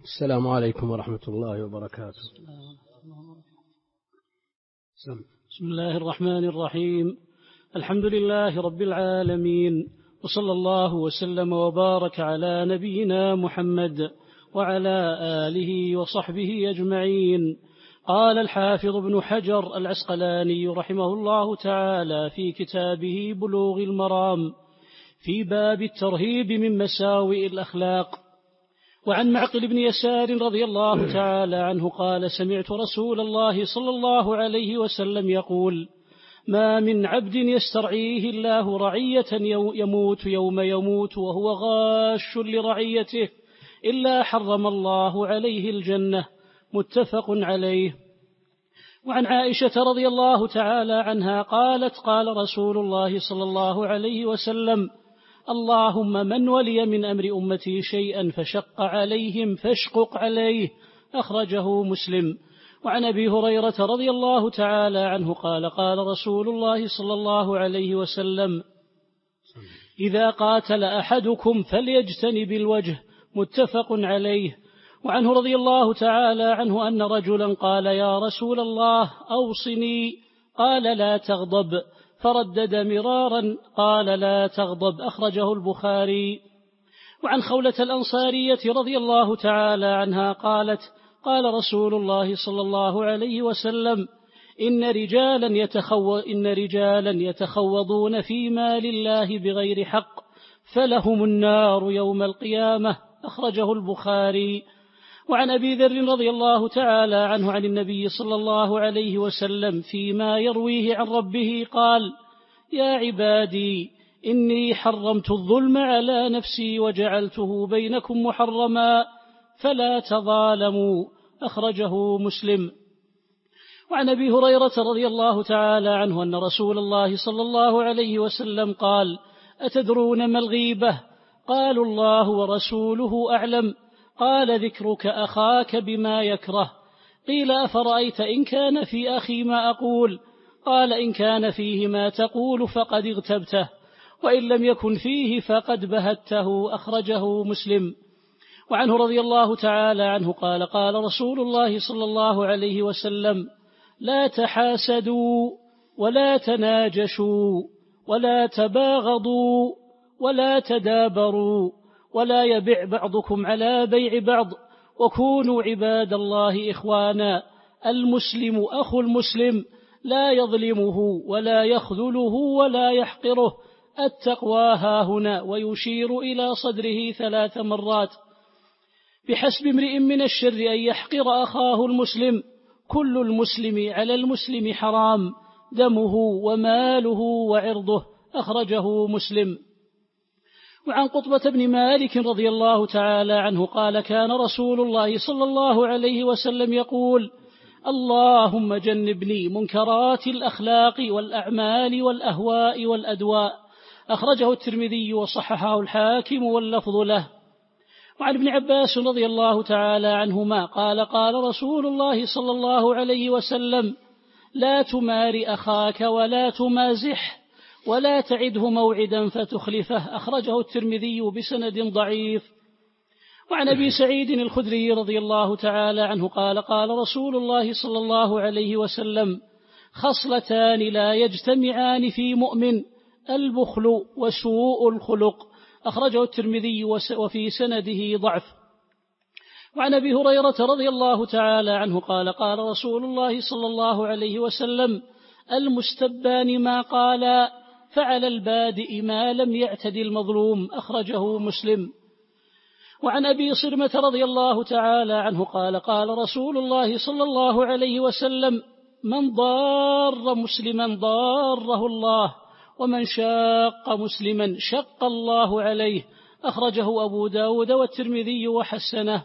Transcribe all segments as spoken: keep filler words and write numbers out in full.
السلام عليكم ورحمة الله وبركاته. بسم الله الرحمن الرحيم. الحمد لله رب العالمين، وصلى الله وسلم وبارك على نبينا محمد وعلى آله وصحبه أجمعين. قال الحافظ ابن حجر العسقلاني رحمه الله تعالى في كتابه بلوغ المرام في باب الترهيب من مساوئ الأخلاق: وعن معقل بن يسار رضي الله تعالى عنه قال: سمعت رسول الله صلى الله عليه وسلم يقول: ما من عبد يسترعيه الله رعية يموت يوم يموت وهو غاش لرعيته إلا حرم الله عليه الجنة. متفق عليه. وعن عائشة رضي الله تعالى عنها قالت: قال رسول الله صلى الله عليه وسلم: اللهم من ولي من أمر أمتي شيئا فشق عليهم فاشقق عليه. أخرجه مسلم. وعن أبي هريرة رضي الله تعالى عنه قال: قال رسول الله صلى الله عليه وسلم: إذا قاتل أحدكم فليجتنب الوجه. متفق عليه. وعنه رضي الله تعالى عنه أن رجلا قال: يا رسول الله أوصني. قال: لا تغضب. فردد مرارا قال: لا تغضب. أخرجه البخاري. وعن خولة الأنصارية رضي الله تعالى عنها قالت: قال رسول الله صلى الله عليه وسلم: إن رجالا يتخو إن رجالا يتخوضون في مال الله بغير حق فلهم النار يوم القيامة. أخرجه البخاري. وعن أبي ذر رضي الله تعالى عنه عن النبي صلى الله عليه وسلم فيما يرويه عن ربه قال: يا عبادي إني حرمت الظلم على نفسي وجعلته بينكم محرما فلا تظالموا. أخرجه مسلم. وعن أبي هريرة رضي الله تعالى عنه أن رسول الله صلى الله عليه وسلم قال: أتدرون ما الغيبة؟ قالوا: الله ورسوله أعلم. قال: ذكرك أخاك بما يكره. قيل: أفرأيت إن كان في أخي ما أقول؟ قال: إن كان فيه ما تقول فقد اغتبته، وإن لم يكن فيه فقد بهته. أخرجه مسلم. وعنه رضي الله تعالى عنه قال: قال رسول الله صلى الله عليه وسلم: لا تحاسدوا ولا تناجشوا ولا تباغضوا ولا تدابروا ولا يبع بعضكم على بيع بعض، وكونوا عباد الله إخوانا. المسلم أخو المسلم لا يظلمه ولا يخذله ولا يحقره. التقوى هاهنا، ويشير إلى صدره ثلاث مرات. بحسب امرئ من الشر أن يحقر أخاه المسلم. كل المسلم على المسلم حرام، دمه وماله وعرضه. أخرجه مسلم. وعن قطبة بن مالك رضي الله تعالى عنه قال: كان رسول الله صلى الله عليه وسلم يقول: اللهم جنبني منكرات الأخلاق والأعمال والأهواء والأدواء. أخرجه الترمذي وصححه الحاكم واللفظ له. وعن ابن عباس رضي الله تعالى عنهما قال: قال رسول الله صلى الله عليه وسلم: لا تمار أخاك ولا تمازح ولا تعده موعدا فتخلفه. أخرجه الترمذي بسند ضعيف. وعن أبي سعيد الخدري رضي الله تعالى عنه قال: قال رسول الله صلى الله عليه وسلم: خصلتان لا يجتمعان في مؤمن: البخل وسوء الخلق. أخرجه الترمذي وفي سنده ضعف. وعن أبي هريرة رضي الله تعالى عنه قال: قال رسول الله صلى الله عليه وسلم: المستبان ما قالا، فعلى البادئ ما لم يعتد المظلوم. أخرجه مسلم. وعن أبي صرمة رضي الله تعالى عنه قال: قال رسول الله صلى الله عليه وسلم: من ضار مسلما ضاره الله، ومن شاق مسلما شق الله عليه. أخرجه أبو داود والترمذي وحسنه.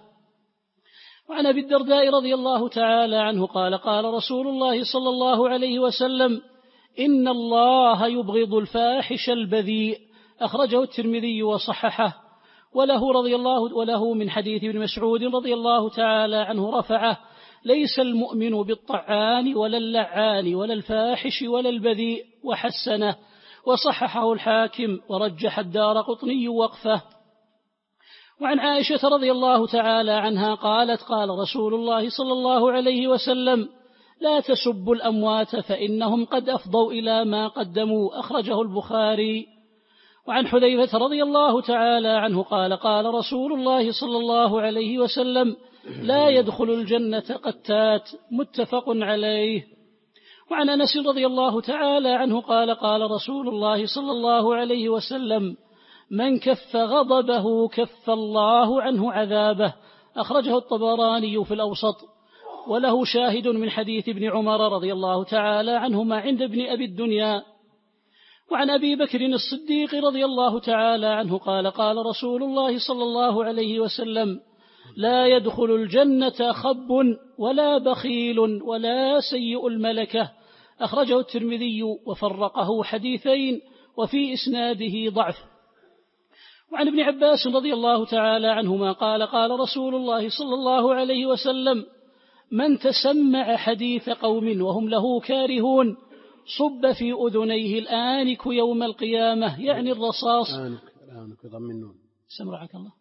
وعن أبي الدرداء رضي الله تعالى عنه قال: قال رسول الله صلى الله عليه وسلم: إن الله يبغض الفاحش البذيء. أخرجه الترمذي وصححه. وله رضي الله وله من حديث ابن مسعود رضي الله تعالى عنه رفعه: ليس المؤمن بالطعان ولا اللعان ولا الفاحش ولا البذيء. وحسنه وصححه الحاكم ورجح الدارقطني وقفه. وعن عائشة رضي الله تعالى عنها قالت قال رسول الله صلى الله عليه وسلم لا تسبوا الأموات فإنهم قد أفضوا إلى ما قدموا أخرجه البخاري. وعن حذيفة رضي الله تعالى عنه قال قال رسول الله صلى الله عليه وسلم لا يدخل الجنة قتات متفق عليه. وعن أنس رضي الله تعالى عنه قال قال رسول الله صلى الله عليه وسلم من كف غضبه كف الله عنه عذابه أخرجه الطبراني في الأوسط، وله شاهد من حديث ابن عمر رضي الله تعالى عنهما عند ابن أبي الدنيا. وعن أبي بكر الصديق رضي الله تعالى عنه قال قال رسول الله صلى الله عليه وسلم لا يدخل الجنة خب ولا بخيل ولا سيء الملكة أخرجه الترمذي وفرقه حديثين وفي إسناده ضعف. وعن ابن عباس رضي الله تعالى عنهما قال قال رسول الله صلى الله عليه وسلم من تسمع حديث قوم وهم له كارهون صب في أذنيه الآنك يوم القيامة يعني الرصاص. الآنك الآنك يضم النون. سمرعك الله.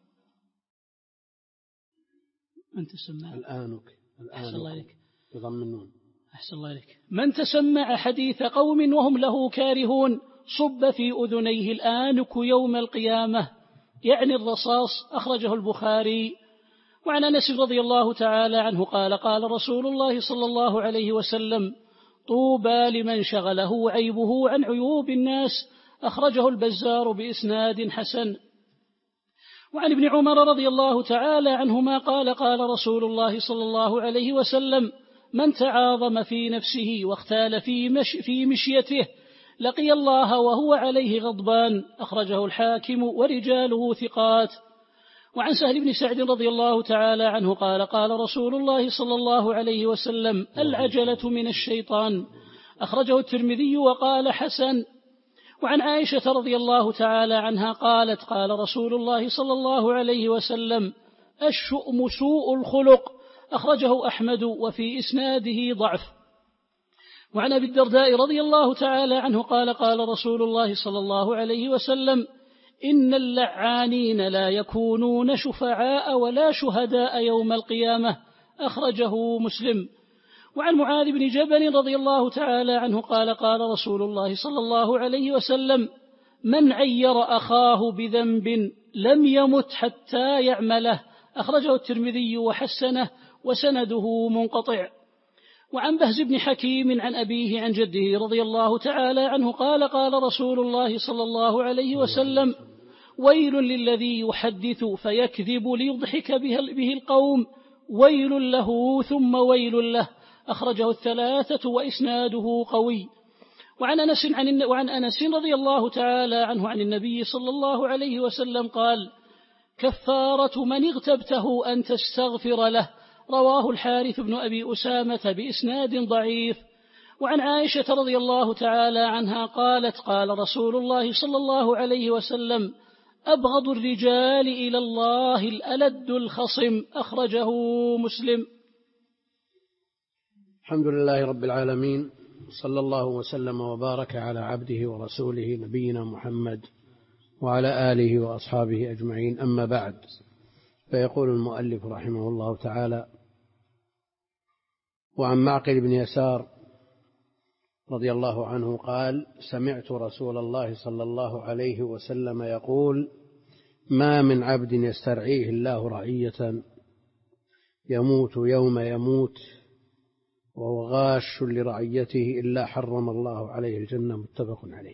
من تسمع الآنك أحسن الله إليك يضم النون. أحسن الله إليك. من تسمع حديث قوم وهم له كارهون صب في أذنيه الآنك يوم القيامة يعني الرصاص أخرجه البخاري. وعن أنس رضي الله تعالى عنه قال قال رسول الله صلى الله عليه وسلم طوبى لمن شغله عيبه عن عيوب الناس أخرجه البزار بإسناد حسن. وعن ابن عمر رضي الله تعالى عنهما قال قال رسول الله صلى الله عليه وسلم من تعاظم في نفسه واختال في, مش في مشيته لقي الله وهو عليه غضبان أخرجه الحاكم ورجاله ثقات. وعن سهل بن سعد رضي الله تعالى عنه قال قال رسول الله صلى الله عليه وسلم العجلة من الشيطان أخرجه الترمذي وقال حسن. وعن عائشة رضي الله تعالى عنها قالت قال رسول الله صلى الله عليه وسلم الشؤم سوء الخلق أخرجه أحمد وفي إسناده ضعف. وعن أبي الدرداء رضي الله تعالى عنه قال قال رسول الله صلى الله عليه وسلم إن اللعانين لا يكونون شفعاء ولا شهداء يوم القيامة أخرجه مسلم. وعن معاذ بن جبل رضي الله تعالى عنه قال قال رسول الله صلى الله عليه وسلم من عير أخاه بذنب لم يمت حتى يعمله أخرجه الترمذي وحسنه وسنده منقطع. وعن بهز بن حكيم عن أبيه عن جده رضي الله تعالى عنه قال قال رسول الله صلى الله عليه وسلم ويل للذي يحدث فيكذب ليضحك به القوم ويل له ثم ويل له أخرجه الثلاثة وإسناده قوي. وعن أنس, عن وعن أنس رضي الله تعالى عنه عن النبي صلى الله عليه وسلم قال كفارة من اغتبته أن تستغفر له رواه الحارث بن أبي أسامة بإسناد ضعيف. وعن عائشة رضي الله تعالى عنها قالت قال رسول الله صلى الله عليه وسلم أبغض الرجال إلى الله الألد الخصم أخرجه مسلم. الحمد لله رب العالمين صلى الله وسلم وبارك على عبده ورسوله نبينا محمد وعلى آله وأصحابه أجمعين، أما بعد، فيقول المؤلف رحمه الله تعالى: وعن معقل بن يسار رضي الله عنه قال: سمعت رسول الله صلى الله عليه وسلم يقول: ما من عبد يسترعيه الله رعية يموت يوم يموت وهو غاش لرعيته إلا حرم الله عليه الجنة. متفق عليه.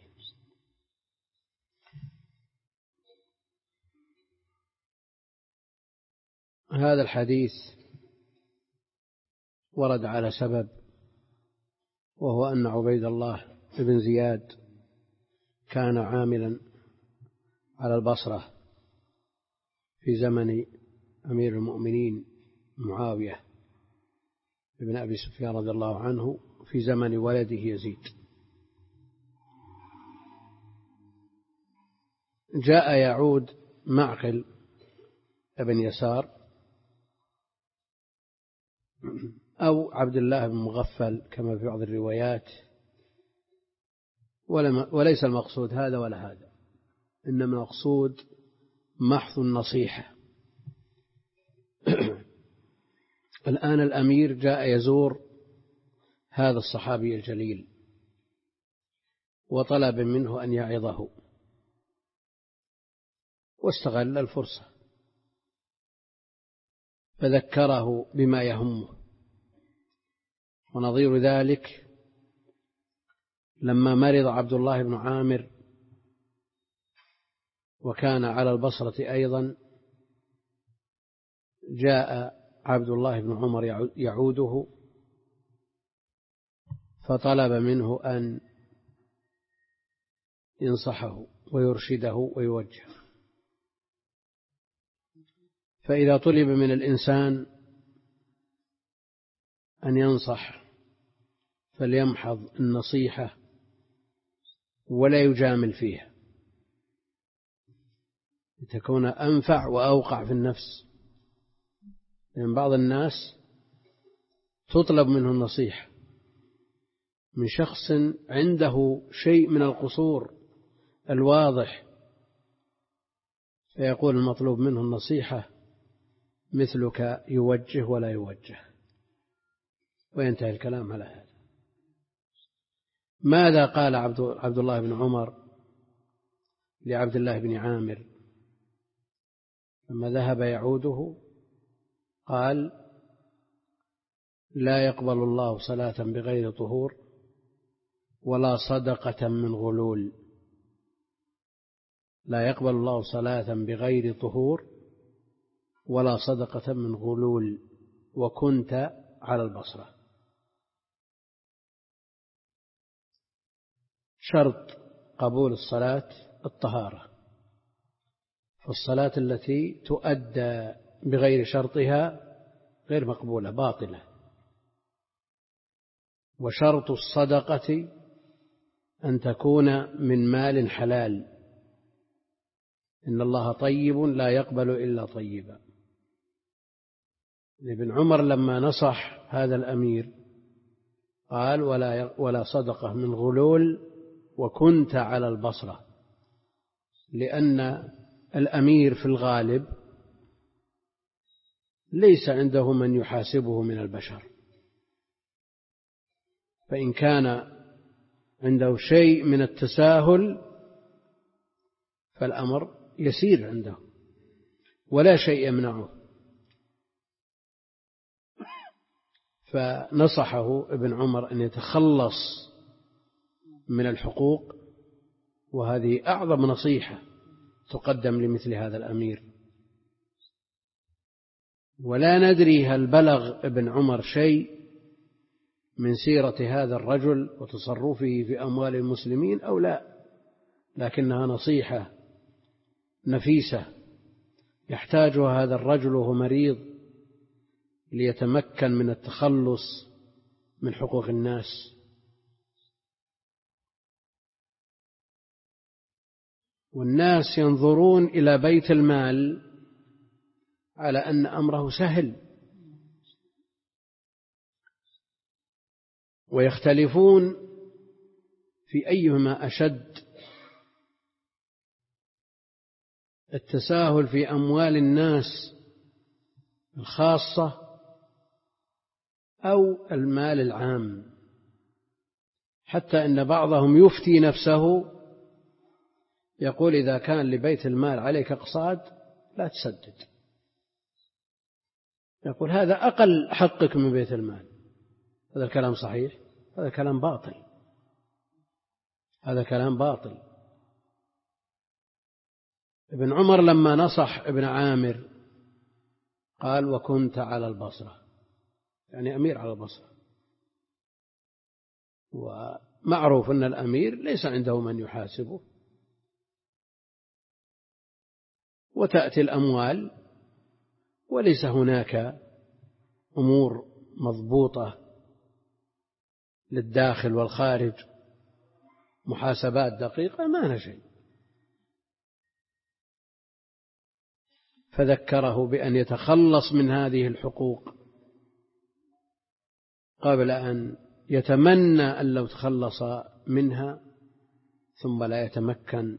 هذا الحديث ورد على سبب، وهو أن عبيد الله بن زياد كان عاملا على البصرة في زمن أمير المؤمنين معاوية بن أبي سفيان رضي الله عنه في زمن ولده يزيد. جاء يعود معقل بن يسار أو عبد الله بن مغفل كما في بعض الروايات، وليس المقصود هذا ولا هذا، إنما المقصود محض النصيحة الآن الأمير جاء يزور هذا الصحابي الجليل وطلب منه أن يعظه، واستغل الفرصة فذكره بما يهمه. ونظير ذلك لما مرض عبد الله بن عامر وكان على البصرة أيضا، جاء عبد الله بن عمر يعوده فطلب منه أن ينصحه ويرشده ويوجهه. فإذا طلب من الإنسان أن ينصح فليمحض النصيحة ولا يجامل فيها، لتكون أنفع وأوقع في النفس. لأن بعض الناس تطلب منه النصيحة من شخص عنده شيء من القصور الواضح، فيقول المطلوب منه النصيحة مثلك يوجه ولا يوجه، وينتهي الكلام على هذا. ماذا قال عبد الله بن عمر لعبد الله بن عامر لما ذهب يعوده؟ قال: لا يقبل الله صلاة بغير طهور ولا صدقة من غلول. لا يقبل الله صلاة بغير طهور ولا صدقة من غلول وكنت على البصرة. شرط قبول الصلاة الطهارة، فالصلاة التي تؤدى بغير شرطها غير مقبولة، باطلة. وشرط الصدقة أن تكون من مال حلال، إن الله طيب لا يقبل إلا طيبا. ابن عمر لما نصح هذا الأمير قال: ولا ولا صدقة من غلول وكنت على البصرة، لأن الأمير في الغالب ليس عنده من يحاسبه من البشر، فإن كان عنده شيء من التساهل فالأمر يسير عنده ولا شيء يمنعه. فنصحه ابن عمر أن يتخلص من الحقوق، وهذه أعظم نصيحة تقدم لمثل هذا الأمير. ولا ندري هل بلغ ابن عمر شيء من سيرة هذا الرجل وتصرفه في أموال المسلمين أو لا، لكنها نصيحة نفيسة يحتاجها هذا الرجل وهو مريض ليتمكن من التخلص من حقوق الناس. والناس ينظرون إلى بيت المال على أن أمره سهل، ويختلفون في أيهما أشد: التساهل في أموال الناس الخاصة أو المال العام، حتى أن بعضهم يفتي نفسه يقول: إذا كان لبيت المال عليك أقساط لا تسدد. يقول: هذا أقل حقك من بيت المال. هذا الكلام صحيح؟ هذا كلام باطل، هذا كلام باطل. ابن عمر لما نصح ابن عامر قال: وكنت على البصرة، يعني أمير على البصرة. ومعروف أن الأمير ليس عنده من يحاسبه، وتأتي الأموال وليس هناك أمور مضبوطة للداخل والخارج، محاسبات دقيقة، ما هنا شيء. فذكره بأن يتخلص من هذه الحقوق قبل أن يتمنى أن لو تخلص منها ثم لا يتمكن.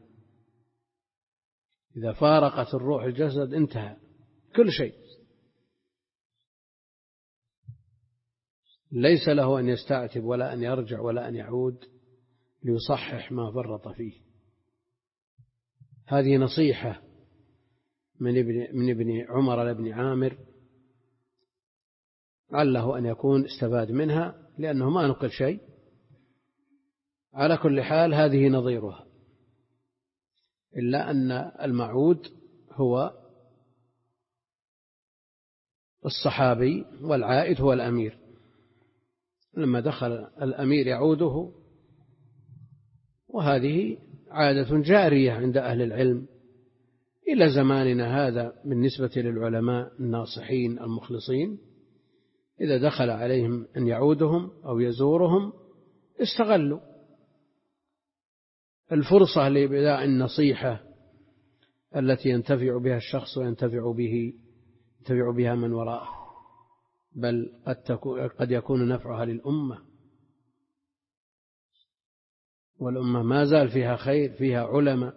إذا فارقت الروح الجسد انتهى كل شيء. ليس له أن يستعتب ولا أن يرجع ولا أن يعود ليصحح ما فرط فيه. هذه نصيحة من ابن, من ابن عمر لابن عامر، عله أن يكون استفاد منها لأنه ما نقل شيء. على كل حال هذه نظيرها، إلا أن المعود هو الصحابي والعائد هو الأمير. لما دخل الأمير يعوده، وهذه عادة جارية عند أهل العلم إلى زماننا هذا بالنسبة للعلماء الناصحين المخلصين، إذا دخل عليهم أن يعودهم أو يزورهم استغلوا الفرصة لإبداء النصيحة التي ينتفع بها الشخص وينتفع به ينتفع بها من وراءه، بل قد, قد يكون نفعها للأمة، والأمة ما زال فيها خير، فيها علماء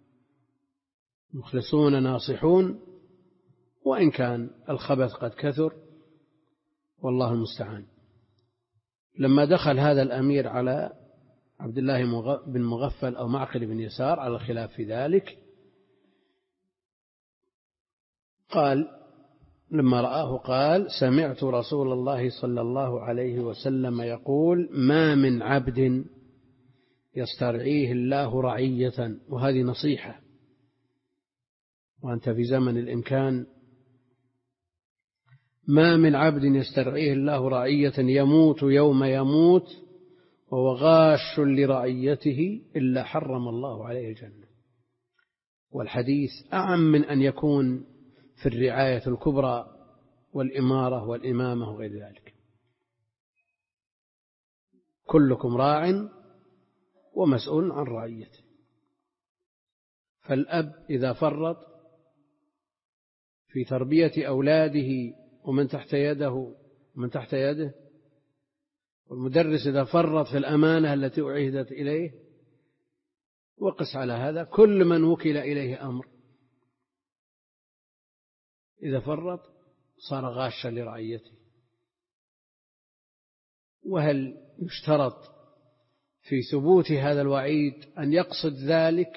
مخلصون ناصحون، وإن كان الخبث قد كثر والله المستعان. لما دخل هذا الأمير على عبد الله بن مغفل أو معقل بن يسار على الخلاف في ذلك، قال لما رآه قال: سمعت رسول الله صلى الله عليه وسلم يقول: ما من عبد يسترعيه الله رعية. وهذه نصيحة، وأنت في زمن الإمكان. ما من عبد يسترعيه الله رعية يموت يوم يموت وهو غاش لرعيته إلا حرم الله عليه الجنة. والحديث أعم من أن يكون في الرعاية الكبرى والإمارة والإمامة وغير ذلك. كلكم راع ومسؤول عن رعيته. فالأب إذا فرط في تربية أولاده ومن تحت يده ومن تحت يده، والمدرس إذا فرط في الأمانة التي أعيدت إليه، وقس على هذا كل من وكل إليه أمر إذا فرط صار غاشا لرعيته. وهل يشترط في ثبوت هذا الوعيد أن يقصد ذلك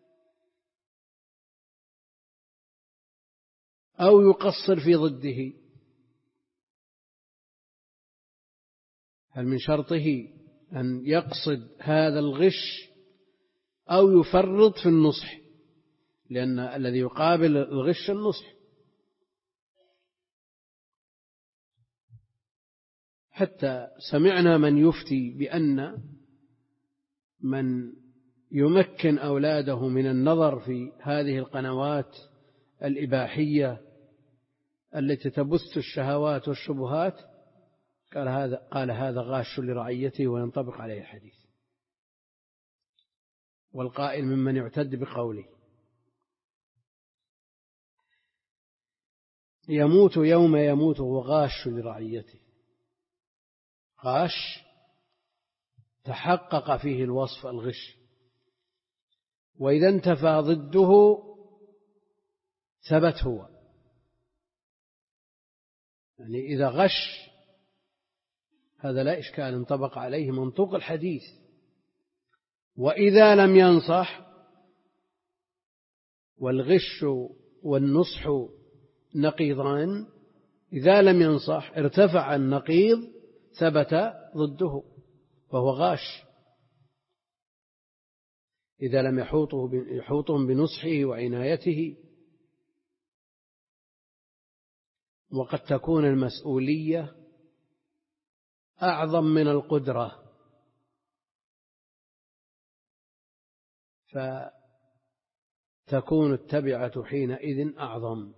أو يقصر في ضده؟ هل من شرطه أن يقصد هذا الغش أو يفرط في النصح؟ لأن الذي يقابل الغش النصح. حتى سمعنا من يفتي بأن من يمكن أولاده من النظر في هذه القنوات الإباحية التي تبث الشهوات والشبهات قال هذا قال هذا غاش لرعيته وينطبق عليه الحديث. والقائل ممن يعتد بقوله: يموت يوم يموت وهو غاش لرعيته. غاش تحقق فيه الوصف الغش، وإذا انتفى ضده ثبت هو. يعني إذا غش هذا لا إشكال، انطبق عليه منطوق الحديث. وإذا لم ينصح، والغش والنصح نقيضان، إذا لم ينصح ارتفع النقيض ثبت ضده فهو غاش. إذا لم يحوطهم بنصحه وعنايته. وقد تكون المسؤولية أعظم من القدرة، فتكون التبعة حينئذ أعظم.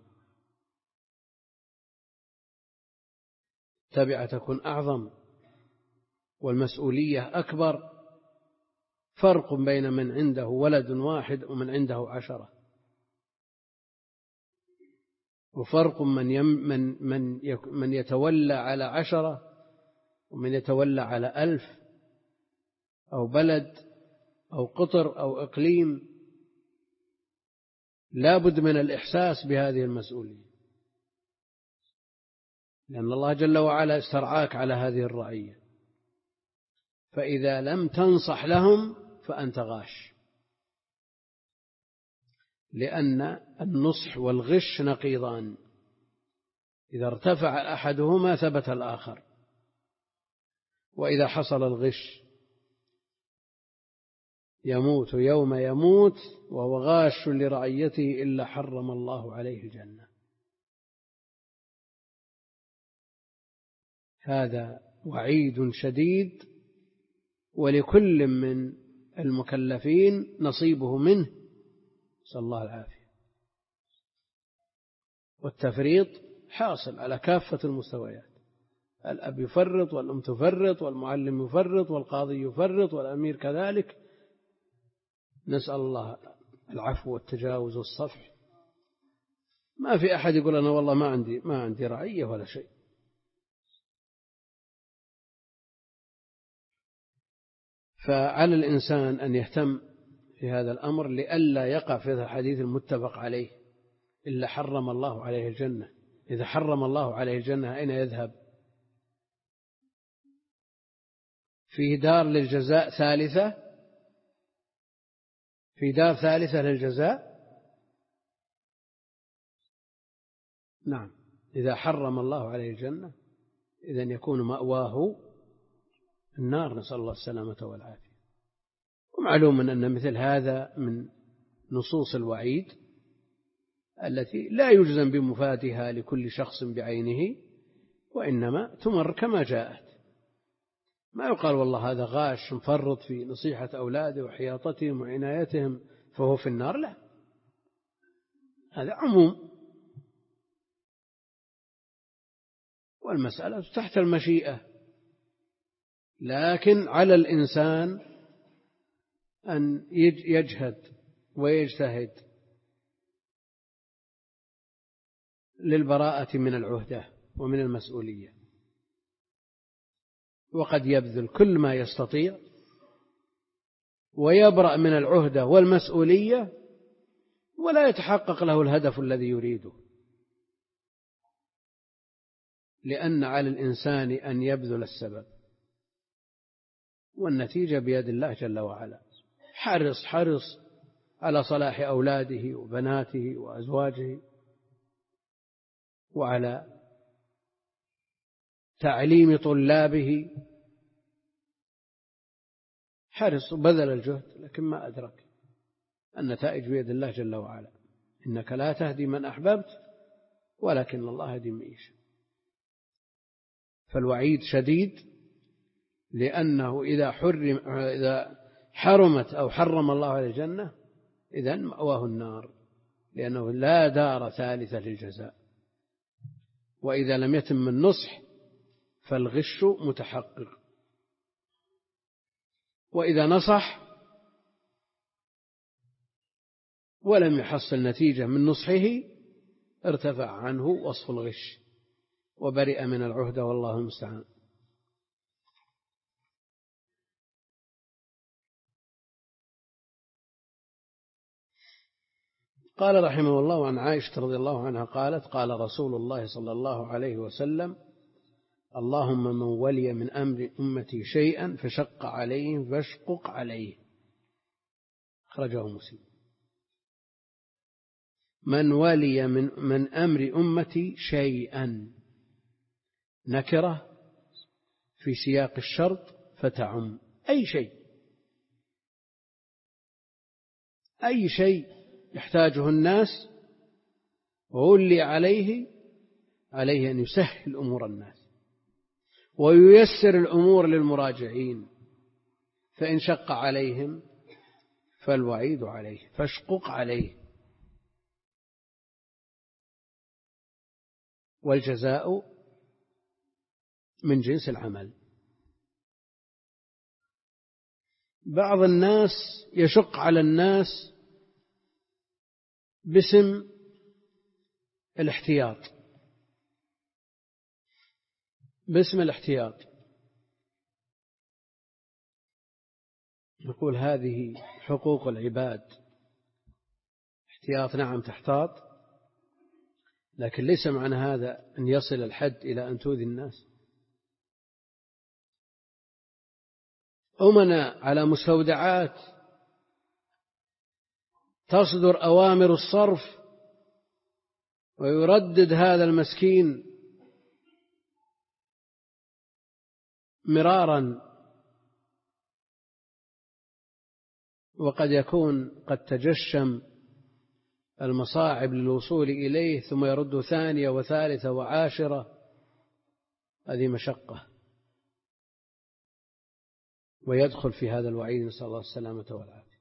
التبعة تكون أعظم والمسؤولية أكبر. فرق بين من عنده ولد واحد ومن عنده عشرة، وفرق من يم من من من يتولى على عشرة ومن يتولى على ألف أو بلد أو قطر أو إقليم. لا بد من الإحساس بهذه المسؤولية. لأن الله جل وعلا استرعاك على هذه الرعية، فإذا لم تنصح لهم فأنت غاش، لأن النصح والغش نقيضان، إذا ارتفع أحدهما ثبت الآخر، وإذا حصل الغش يموت يوم يموت وهو غاش لرعيته إلا حرم الله عليه الجنة. هذا وعيد شديد، ولكل من المكلفين نصيبه منه، نسأل الله العافية. والتفريط حاصل على كافة المستويات، الأب يفرط والأم تفرط والمعلم يفرط والقاضي يفرط والأمير كذلك. نسأل الله العفو والتجاوز والصفح. ما في أحد يقول أنا والله ما عندي ما عندي رعية ولا شيء. فعلى الإنسان أن يهتم في هذا الأمر لئلا يقع في هذا الحديث المتفق عليه إلا حرم الله عليه الجنة. إذا حرم الله عليه الجنة أين يذهب؟ في دار للجزاء ثالثة، في دار ثالثة للجزاء. نعم، إذا حرم الله عليه الجنة إذن يكون مأواه النار، نسأل الله السلامة والعافية. ومعلوم أن مثل هذا من نصوص الوعيد التي لا يجزم بمفاتها لكل شخص بعينه، وإنما تمر كما جاءت. ما يقال والله هذا غاش مفرط في نصيحة أولاده وحياطتهم وعنايتهم فهو في النار، لا، هذا عموم، والمسألة تحت المشيئة. لكن على الإنسان أن يجهد ويجتهد للبراءة من العهدة ومن المسؤولية، وقد يبذل كل ما يستطيع ويبرأ من العهدة والمسؤولية ولا يتحقق له الهدف الذي يريده، لأن على الإنسان أن يبذل السبب والنتيجة بيد الله جل وعلا. حرص حرص على صلاح أولاده وبناته وأزواجه وعلى تعليم طلابه، حرص وبذل الجهد، لكن ما أدرك. النتائج بيد الله جل وعلا. إنك لا تهدي من أحببت ولكن الله يهدي من يشاء. فالوعيد شديد، لأنه إذا حرم إذا حرمت أو حرم الله عليه الجنة إذن مأواه النار، لأنه لا دار ثالثة للجزاء. وإذا لم يتم النصح فالغش متحقق، وإذا نصح ولم يحصل نتيجة من نصحه ارتفع عنه وصف الغش وبرئ من العهدة، والله المستعان. قال رحمه الله عن عائشة رضي الله عنها قالت: قال رسول الله صلى الله عليه وسلم: اللهم من ولي من أمر أمتي شيئا فشق عليهم فاشقق عليه. أخرجه مسلم. من ولي من, من أمر أمتي شيئا نكرة في سياق الشرط فتعم أي شيء، أي شيء يحتاجه الناس وولي عليه عليه أن يسهل أمور الناس وييسر الأمور للمراجعين، فإن شق عليهم فالوعيد عليه، فاشقق عليه، والجزاء من جنس العمل. بعض الناس يشق على الناس باسم الاحتياط، باسم الاحتياط نقول هذه حقوق العباد. احتياط، نعم تحتاط، لكن ليس معنى هذا أن يصل الحد إلى أن تؤذي الناس. أمنا على مستودعات تصدر أوامر الصرف ويردد هذا المسكين مرارا، وقد يكون قد تجشم المصاعب للوصول إليه ثم يرد ثانية وثالثة وعاشرة. هذه مشقة، ويدخل في هذا الوعيد، نسأل الله السلامة والعافية.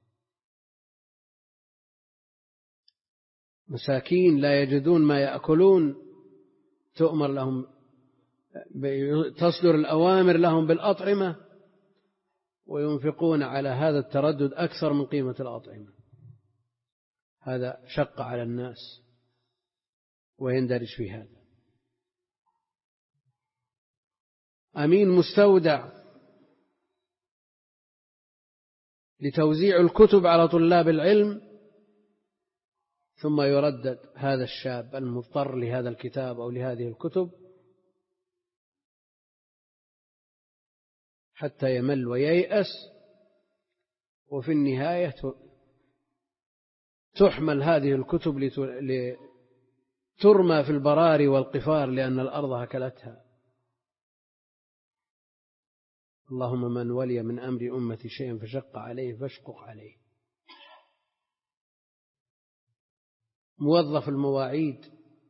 مساكين لا يجدون ما يأكلون، تؤمر لهم، تصدر الأوامر لهم بالأطعمة، وينفقون على هذا التردد أكثر من قيمة الأطعمة. هذا شق على الناس ويندرج في هذا. أمين مستودع لتوزيع الكتب على طلاب العلم، ثم يردد هذا الشاب المضطر لهذا الكتاب أو لهذه الكتب حتى يمل وييأس، وفي النهاية تحمل هذه الكتب لترمى في البراري والقفار لأن الأرض أكلتها. اللهم من ولي من أمر أمتي شيئا فشق عليه فاشقق عليه. موظف المواعيد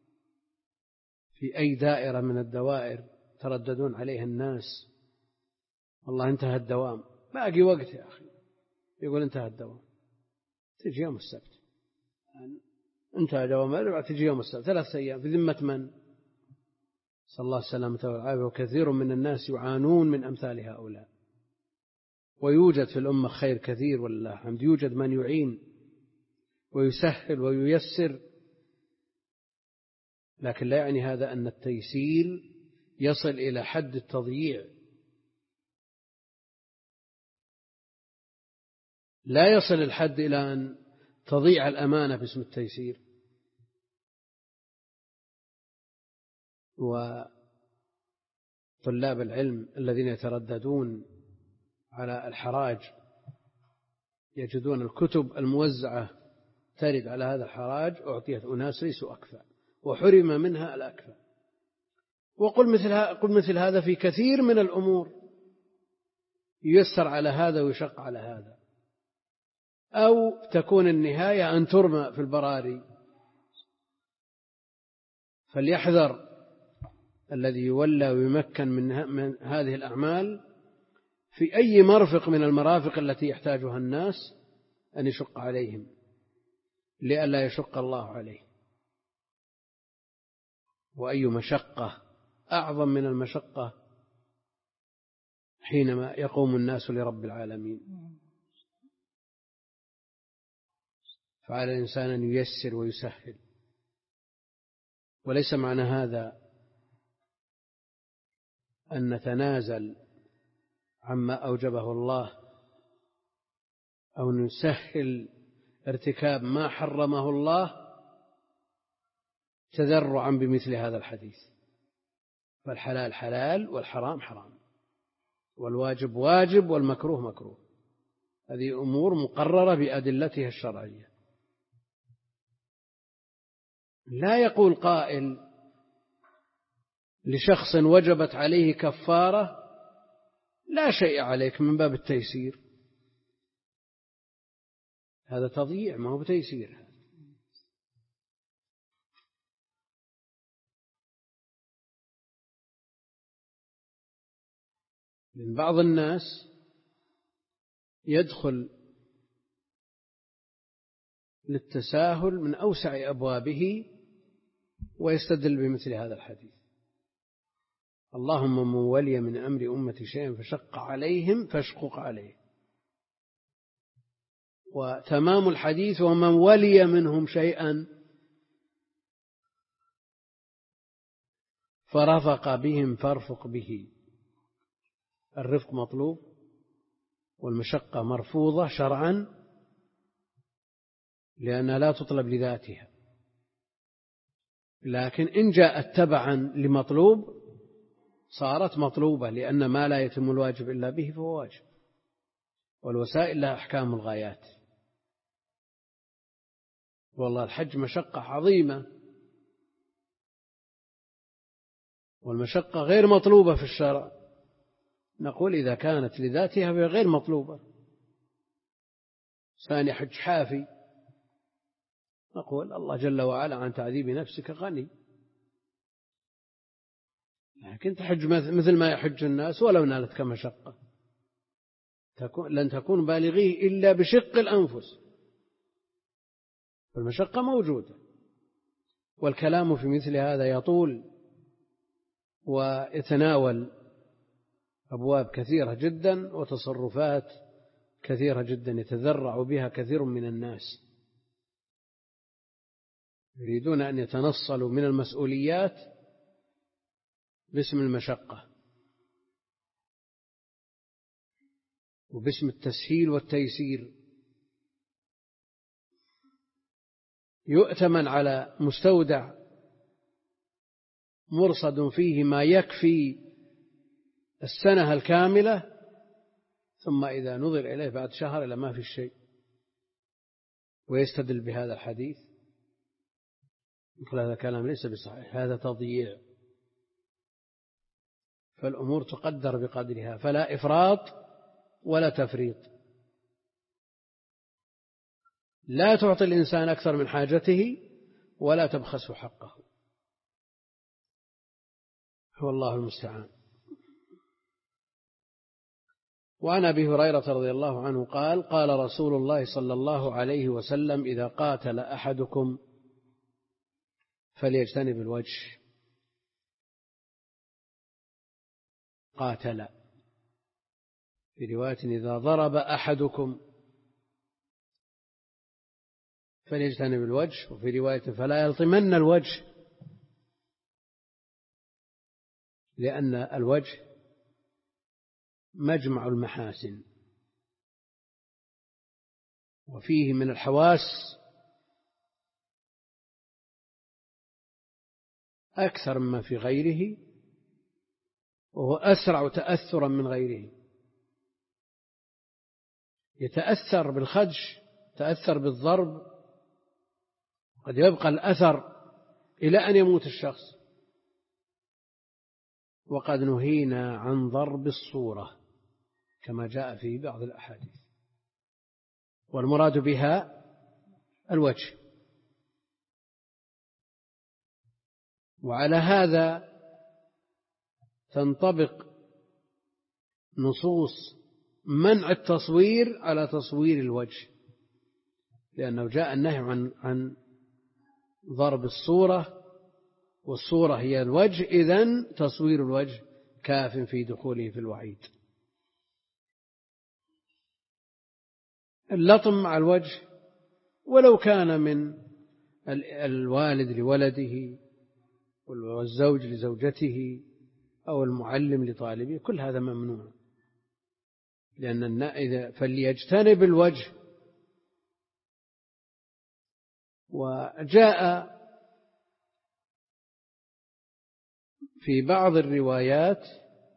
في أي دائرة من الدوائر ترددون عليها الناس، والله انتهى الدوام، باقي وقت يا أخي، يقول انتهى الدوام، تجي يوم السبت، انتهى دوام، تجي يوم السبت، ثلاث أيام، في ذمة من؟ صلى الله السلامة والعافية. وكثير من الناس يعانون من أمثال هؤلاء، ويوجد في الأمة خير كثير والله الحمد، يوجد من يعين ويسهل وييسر، لكن لا يعني هذا أن التيسير يصل إلى حد التضييع. لا يصل الحد إلى أن تضيع الأمانة باسم التيسير. وطلاب العلم الذين يترددون على الحراج يجدون الكتب الموزعة ترد على هذا الحراج أعطيت أناس ليسوا أكفى، وحرم منها الأكفى. وقل مثل, قل مثل هذا في كثير من الأمور، ييسر على هذا ويشق على هذا، أو تكون النهاية أن ترمى في البراري. فليحذر الذي يولى ويمكن من هذه الأعمال في أي مرفق من المرافق التي يحتاجها الناس أن يشق عليهم لئلا يشق الله عليه. وأي مشقة أعظم من المشقة حينما يقوم الناس لرب العالمين. فعلى الإنسان أن ييسر ويسهل، وليس معنى هذا أن نتنازل عما أوجبه الله أو نسهل ارتكاب ما حرمه الله تذرعا بمثل هذا الحديث. فالحلال حلال والحرام حرام، والواجب واجب والمكروه مكروه، هذه أمور مقررة بأدلتها الشرعية. لا يقول قائل لشخص وجبت عليه كفارة لا شيء عليك من باب التيسير، هذا تضييع ما هو بتيسير. من بعض الناس يدخل للتساهل من أوسع أبوابه ويستدل بمثل هذا الحديث: اللهم من ولي من أمر أمتي شيئا فشق عليهم فاشقق عليه. وتمام الحديث: ومن ولي منهم شيئا فرفق بهم فارفق به. الرفق مطلوب والمشقة مرفوضة شرعا لأنها لا تطلب لذاتها، لكن إن جاءت تبعا لمطلوب صارت مطلوبة، لأن ما لا يتم الواجب إلا به فهو واجب، والوسائل لها أحكام الغايات. والله الحج مشقة عظيمة، والمشقة غير مطلوبة في الشرع، نقول إذا كانت لذاتها فهي غير مطلوبة. ثاني حج حافي، نقول الله جل وعلا عن تعذيب نفسك غني، لكن تحج مثل ما يحج الناس ولو نالتك مشقة، لن تكون بالغيه إلا بشق الأنفس، فالمشقة موجودة. والكلام في مثل هذا يطول ويتناول أبواب كثيرة جدا وتصرفات كثيرة جدا يتذرع بها كثير من الناس، يريدون أن يتنصلوا من المسؤوليات باسم المشقة وباسم التسهيل والتيسير. يؤتمن على مستودع مرصد فيه ما يكفي السنة الكاملة، ثم إذا نظر إليه بعد شهر إلى ما في شيء، ويستدل بهذا الحديث، يقول هذا كلام ليس بصحيح، هذا تضييع. فالأمور تقدر بقدرها، فلا إفراط ولا تفريط. لا تعطي الإنسان أكثر من حاجته ولا تبخسه حقه، هو الله المستعان. وعن أبي هريرة رضي الله عنه قال قال رسول الله صلى الله عليه وسلم إذا قاتل أحدكم فليجتنب الوجه. قاتل في رواية إذا ضرب أحدكم فليجتنب الوجه، وفي رواية فلا يلطمن الوجه، لأن الوجه مجمع المحاسن، وفيه من الحواس أكثر مما في غيره، وهو أسرع تأثرا من غيره، يتأثر بالخدش، تأثر بالضرب، قد يبقى الأثر إلى أن يموت الشخص. وقد نهينا عن ضرب الصورة كما جاء في بعض الأحاديث، والمراد بها الوجه. وعلى هذا تنطبق نصوص منع التصوير على تصوير الوجه، لأنه جاء النهي عن عن ضرب الصورة، والصورة هي الوجه، إذن تصوير الوجه كاف في دخوله في الوعيد. اللطم مع الوجه ولو كان من الوالد لولده والزوج لزوجته أو المعلم لطالبه، كل هذا ممنوع، لأن إذا فليجتنب الوجه. وجاء في بعض الروايات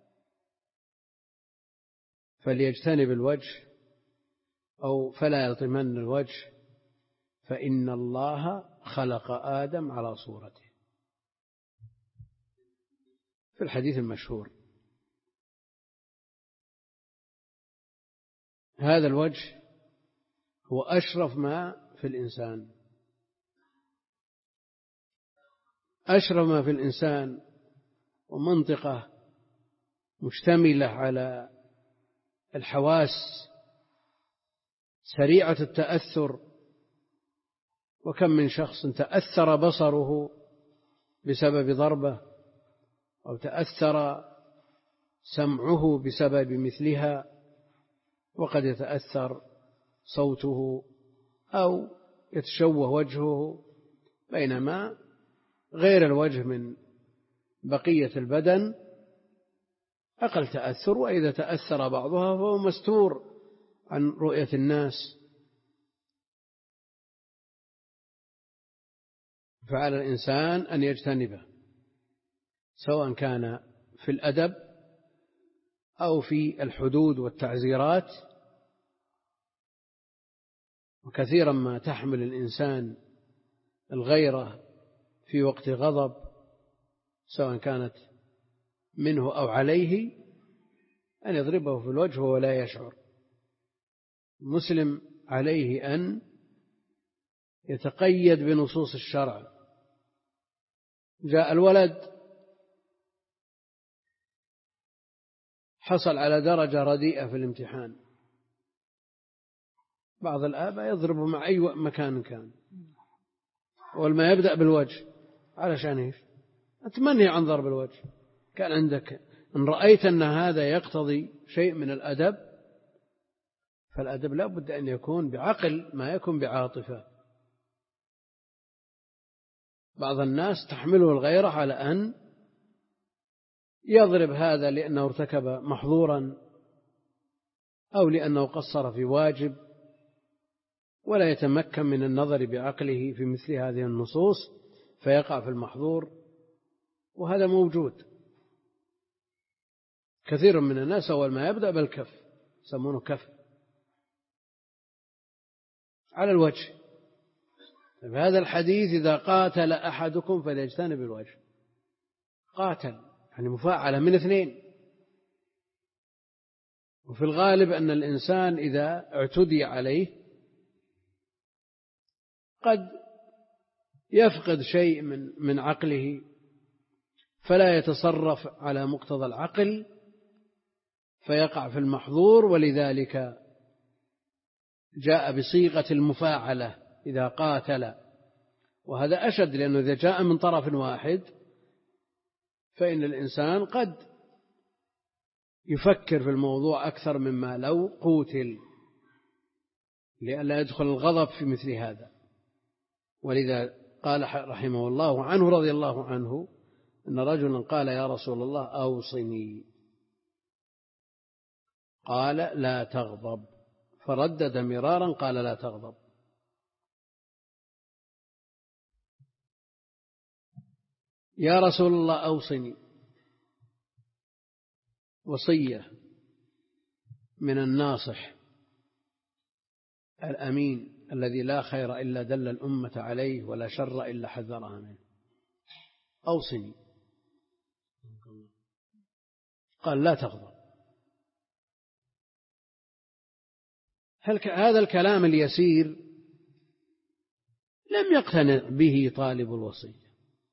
فليجتنب الوجه أو فلا يلطمن الوجه، فإن الله خلق آدم على صورته، في الحديث المشهور. هذا الوجه هو أشرف ما في الإنسان، أشرف ما في الإنسان، ومنطقة مشتملة على الحواس سريعة التأثر. وكم من شخص تأثر بصره بسبب ضربة، أو تأثر سمعه بسبب مثلها، وقد يتأثر صوته أو يتشوه وجهه، بينما غير الوجه من بقية البدن أقل تأثر، وإذا تأثر بعضها فهو مستور عن رؤية الناس. فعلى الإنسان أن يجتنبه، سواء كان في الأدب أو في الحدود والتعزيرات. وكثيرا ما تحمل الإنسان الغيرة في وقت غضب، سواء كانت منه أو عليه، أن يضربه في الوجه ولا يشعر. المسلم عليه أن يتقيد بنصوص الشرع. جاء الولد حصل على درجة رديئة في الامتحان، بعض الآباء يضربه مع أي مكان كان، ولما يبدأ بالوجه علشان إيش؟ أتمنى عن ضرب الوجه. كان عندك إن رأيت أن هذا يقتضي شيء من الأدب، فالأدب لا بد أن يكون بعقل ما يكون بعاطفة. بعض الناس تحمله الغيرة على أن يضرب هذا لأنه ارتكب محظورا أو لأنه قصر في واجب، ولا يتمكن من النظر بعقله في مثل هذه النصوص فيقع في المحظور. وهذا موجود كثير من الناس أول ما يبدأ بالكف، يسمونه كف على الوجه. في هذا الحديث إذا قاتل أحدكم فليجتنب الوجه. قاتل يعني مفاعلة من اثنين. وفي الغالب أن الإنسان إذا اعتدي عليه قد يفقد شيء من من عقله، فلا يتصرف على مقتضى العقل فيقع في المحظور. ولذلك جاء بصيغة المفاعلة إذا قاتل، وهذا أشد، لأنه إذا جاء من طرف واحد فإن الإنسان قد يفكر في الموضوع أكثر مما لو قوتل، لئلا يدخل الغضب في مثل هذا. ولذا قال رحمه الله عنه رضي الله عنه أن رجلا قال يا رسول الله أوصني، قال لا تغضب، فردد مرارا قال لا تغضب. يا رسول الله أوصني، وصية من الناصح الأمين الذي لا خير إلا دل الأمة عليه ولا شر إلا حذرها منه. أوصني، قال لا تغضب. هل هذا الكلام اليسير لم يقتنع به طالب الوصية،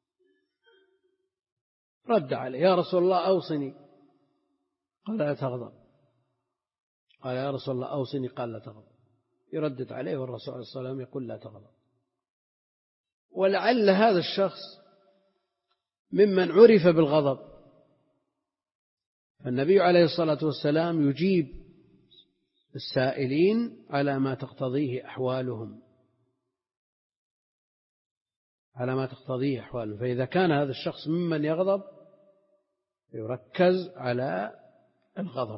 رد عليه يا رسول الله أوصني، قال لا تغضب. قال يا رسول الله أوصني، قال لا تغضب. يردد عليه والرسول عليه الصلاة والسلام يقول لا تغضب. ولعل هذا الشخص ممن عرف بالغضب، فالنبي عليه الصلاة والسلام يجيب السائلين على ما تقتضيه أحوالهم، على ما تقتضيه أحوالهم. فإذا كان هذا الشخص ممن يغضب يركز على الغضب.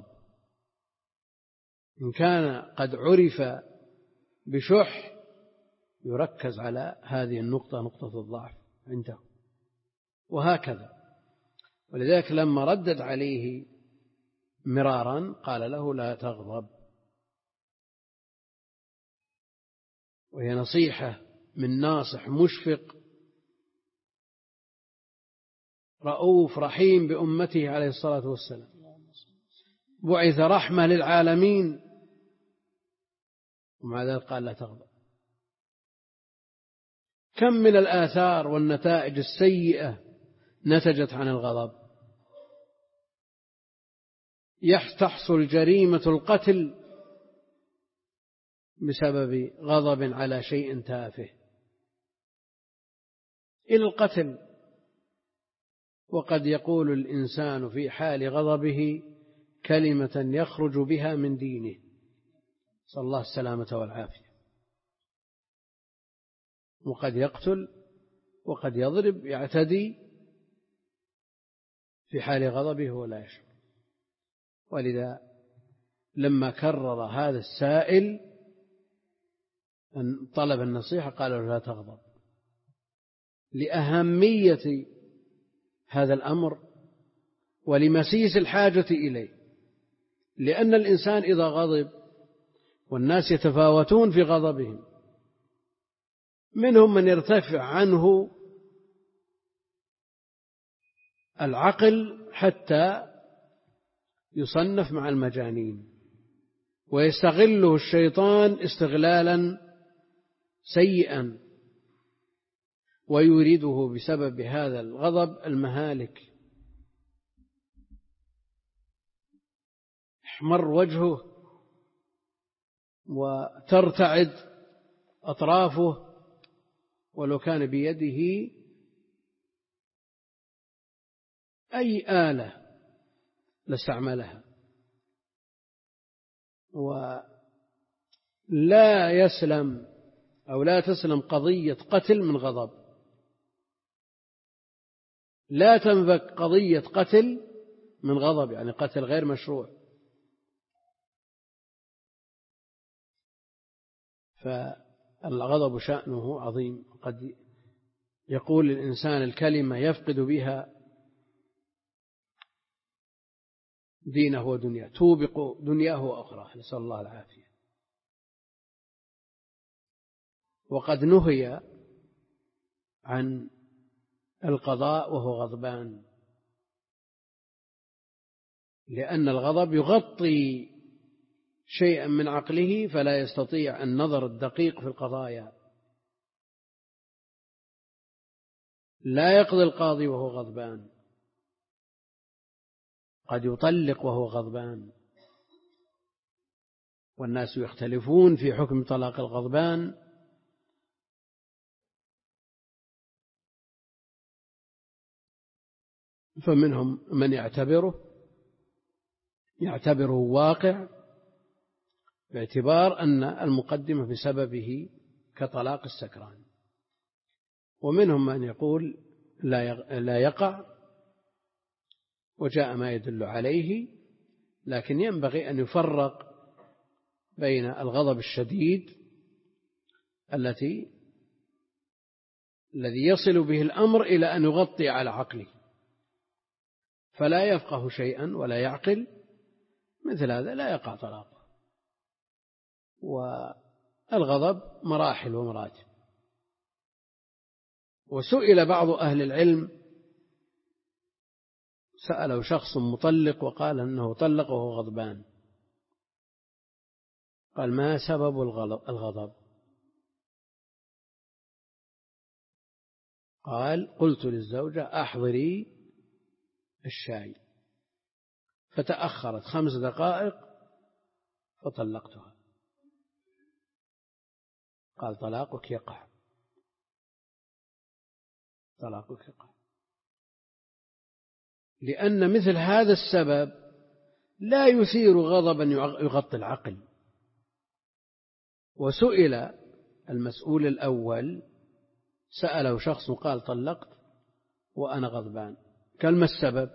إن كان قد عرف بشح يركز على هذه النقطة، نقطة الضعف عنده، وهكذا. ولذلك لما ردد عليه مرارا قال له لا تغضب. وهي نصيحة من ناصح مشفق رؤوف رحيم بأمته عليه الصلاة والسلام، بعث رحمة للعالمين، ومع ذلك قال لا تغضب. كم من الآثار والنتائج السيئة نتجت عن الغضب. تحصل جريمة القتل بسبب غضب على شيء تافه إلى القتل. وقد يقول الإنسان في حال غضبه كلمة يخرج بها من دينه، صلى الله السلامة والعافية. وقد يقتل وقد يضرب، يعتدي في حال غضبه ولا يشعر. ولذا لما كرر هذا السائل أن طلب النصيحة قال له لا تغضب. لأهمية هذا الأمر ولمسيس الحاجة إليه، لأن الإنسان إذا غضب، والناس يتفاوتون في غضبهم، منهم من يرتفع عنه العقل حتى يصنف مع المجانين، ويستغله الشيطان استغلالا سيئا، ويريده بسبب هذا الغضب المهالك، يحمر وجهه وترتعد أطرافه، ولو كان بيده أي آلة لاستعملها. ولا يسلم أو لا تسلم قضية قتل من غضب، لا تنفك قضية قتل من غضب، يعني قتل غير مشروع. فالغضب شأنه عظيم، قد يقول الإنسان الكلمة يفقد بها دينه ودنياه، توبق دنياه وأخرى، نسأل الله العافية. وقد نهي عن القضاء وهو غضبان، لأن الغضب يغطي شيئا من عقله، فلا يستطيع النظر الدقيق في القضايا. لا يقضي القاضي وهو غضبان، قد يطلق وهو غضبان، والناس يختلفون في حكم طلاق الغضبان، فمنهم من يعتبره يعتبره واقع، باعتبار أن المقدمة بسببه كطلاق السكران، ومنهم من يقول لا يقع، وجاء ما يدل عليه، لكن ينبغي أن يفرق بين الغضب الشديد التي الذي يصل به الأمر إلى أن يغطي على عقله فلا يفقه شيئا ولا يعقل، مثل هذا لا يقع طلاقه. والغضب مراحل ومراتب. وسئل بعض أهل العلم، سأله شخص مطلق وقال أنه طلق وهو غضبان، قال: ما سبب الغضب؟ قال: قلت للزوجة أحضري الشاي، فتأخرت خمس دقائق فطلقتها. قال: طلاقك يقع، طلاقك يقع، لأن مثل هذا السبب لا يثير غضبا يغطي العقل. وسئل المسؤول الأول، سأله شخص وقال: طلقت وأنا غضبان، قال: ما السبب؟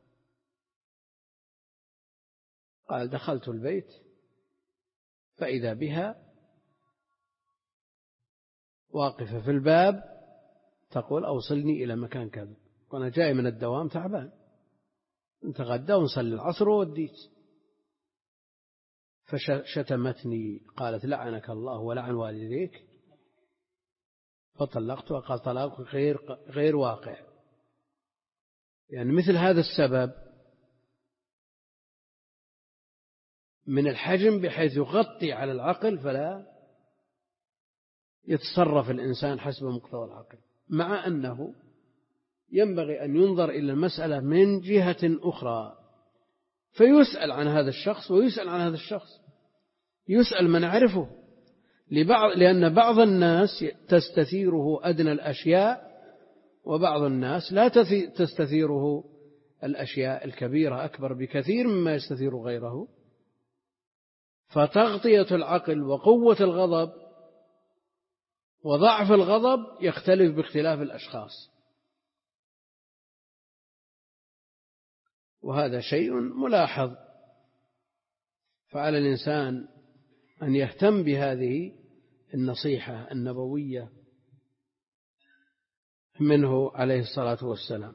قال: دخلت البيت فإذا بها واقفة في الباب تقول: أوصلني إلى مكان كذا، وأنا جاي من الدوام تعبان، نتغدى ونصلي العصر ووديت. فشتمتني، قالت: لعنك الله ولعن والديك، فطلقتها. قال: طلاق غير غير واقع، يعني مثل هذا السبب من الحجم بحيث يغطي على العقل، فلا يتصرف الإنسان حسب مقتضى العقل، مع أنه ينبغي أن ينظر إلى المسألة من جهة أخرى، فيسأل عن هذا الشخص ويسأل عن هذا الشخص، يسأل من يعرفه، لبعض لأن بعض الناس تستثيره أدنى الأشياء، وبعض الناس لا تستثيره الأشياء الكبيرة أكبر بكثير مما يستثير غيره. فتغطية العقل وقوة الغضب وضعف الغضب يختلف باختلاف الأشخاص، وهذا شيء ملاحظ. فعلى الإنسان أن يهتم بهذه النصيحة النبوية منه عليه الصلاة والسلام.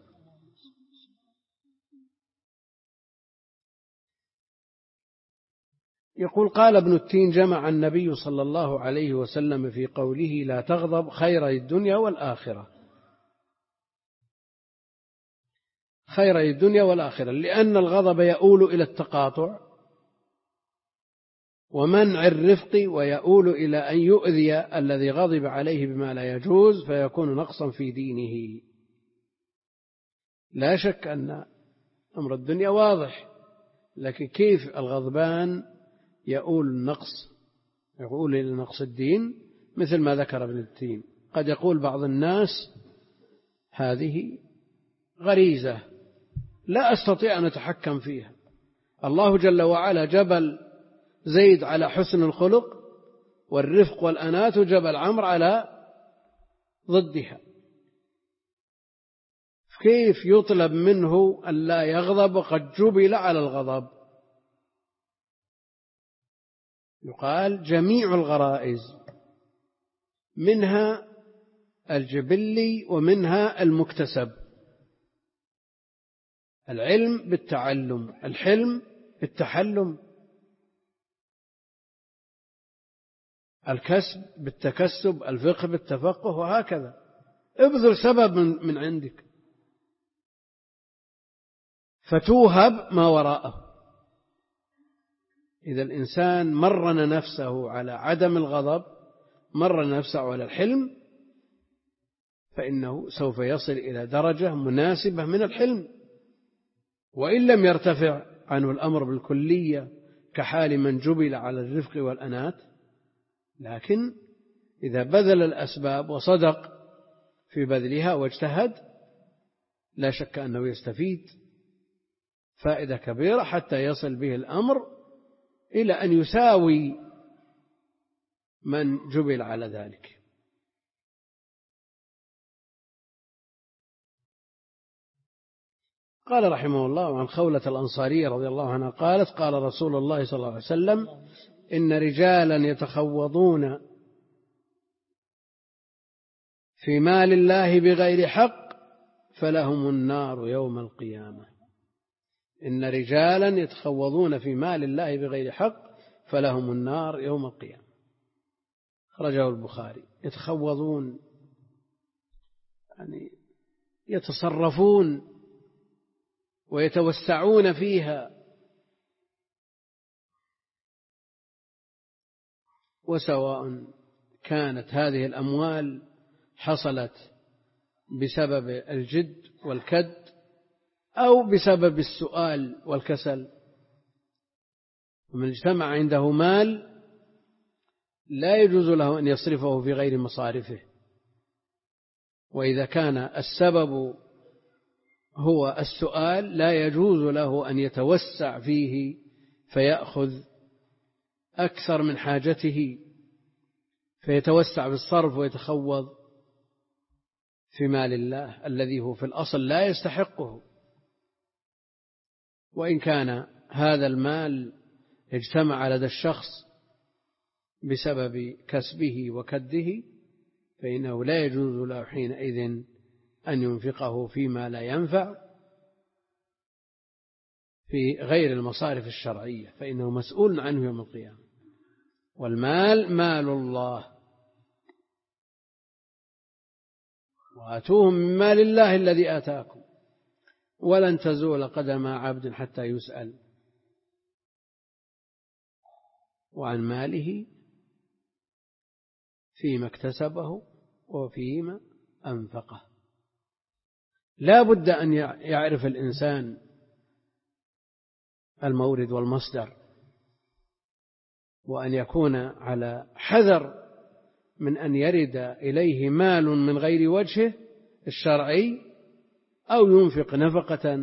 يقول قال ابن التين: جمع النبي صلى الله عليه وسلم في قوله لا تغضب خيري الدنيا والآخرة، خيري الدنيا والآخرة، لأن الغضب يؤول إلى التقاطع ومنع الرفق، ويؤول إلى أن يؤذي الذي غضب عليه بما لا يجوز فيكون نقصا في دينه. لا شك أن أمر الدنيا واضح، لكن كيف الغضبان يؤول النقص يؤول إلى نقص الدين؟ مثل ما ذكر ابن التين، قد يقول بعض الناس هذه غريزة لا أستطيع أن أتحكم فيها، الله جل وعلا جبل زيد على حسن الخلق والرفق والأنات، جبل عمرو على ضدها، كيف يطلب منه أن لا يغضب وقد جبل على الغضب؟ يقال جميع الغرائز منها الجبلي ومنها المكتسب، العلم بالتعلم، الحلم بالتحلم، الكسب بالتكسب، الفقه بالتفقه، وهكذا. ابذل سبب من, من عندك فتوهب ما وراءه. إذا الإنسان مرن نفسه على عدم الغضب، مرن نفسه على الحلم، فإنه سوف يصل إلى درجة مناسبة من الحلم، وإن لم يرتفع عنه الأمر بالكلية كحال من جبل على الرفق والأنات، لكن إذا بذل الأسباب وصدق في بذلها واجتهد لا شك أنه يستفيد فائدة كبيرة حتى يصل به الأمر إلى أن يساوي من جبل على ذلك. قال رحمه الله عن خولة الأنصارية رضي الله عنها قالت: قال رسول الله صلى الله عليه وسلم: إن رجالا يتخوضون في مال الله بغير حق فلهم النار يوم القيامة. إن رجالا يتخوضون في مال الله بغير حق فلهم النار يوم القيامة. خرجه البخاري. يتخوضون يعني يتصرفون ويتوسعون فيها، وسواء كانت هذه الأموال حصلت بسبب الجد والكد أو بسبب السؤال والكسل. ومن اجتمع عنده مال لا يجوز له أن يصرفه في غير مصارفه، وإذا كان السبب هو السؤال لا يجوز له أن يتوسع فيه فيأخذ أكثر من حاجته فيتوسع بالصرف ويتخوض في مال الله الذي هو في الأصل لا يستحقه. وإن كان هذا المال اجتمع لدى الشخص بسبب كسبه وكده فإنه لا يجوز له حينئذ أن ينفقه فيما لا ينفع في غير المصارف الشرعية، فإنه مسؤول عنه يوم القيامة. والمال مال الله، وآتوهم من مال الله الذي آتاكم ولن تزول قدم عبد حتى يسأل وعن ماله فيما اكتسبه وفيما أنفقه. لا بد أن يعرف الإنسان المورد والمصدر، وأن يكون على حذر من أن يرد إليه مال من غير وجهه الشرعي أو ينفق نفقة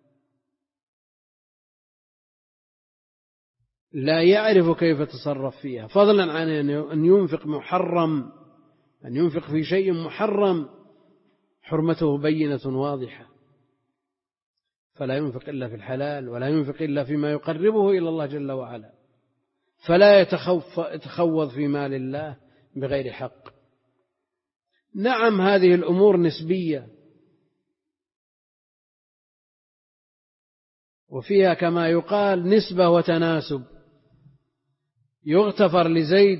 لا يعرف كيف يتصرف فيها، فضلا عن أن ينفق محرم، أن ينفق في شيء محرم حرمته بينة واضحة، فلا ينفق إلا في الحلال ولا ينفق إلا فيما يقربه إلى الله جل وعلا، فلا يتخوض في مال الله بغير حق. نعم هذه الأمور نسبية، وفيها كما يقال نسبة وتناسب. يغتفر لزيد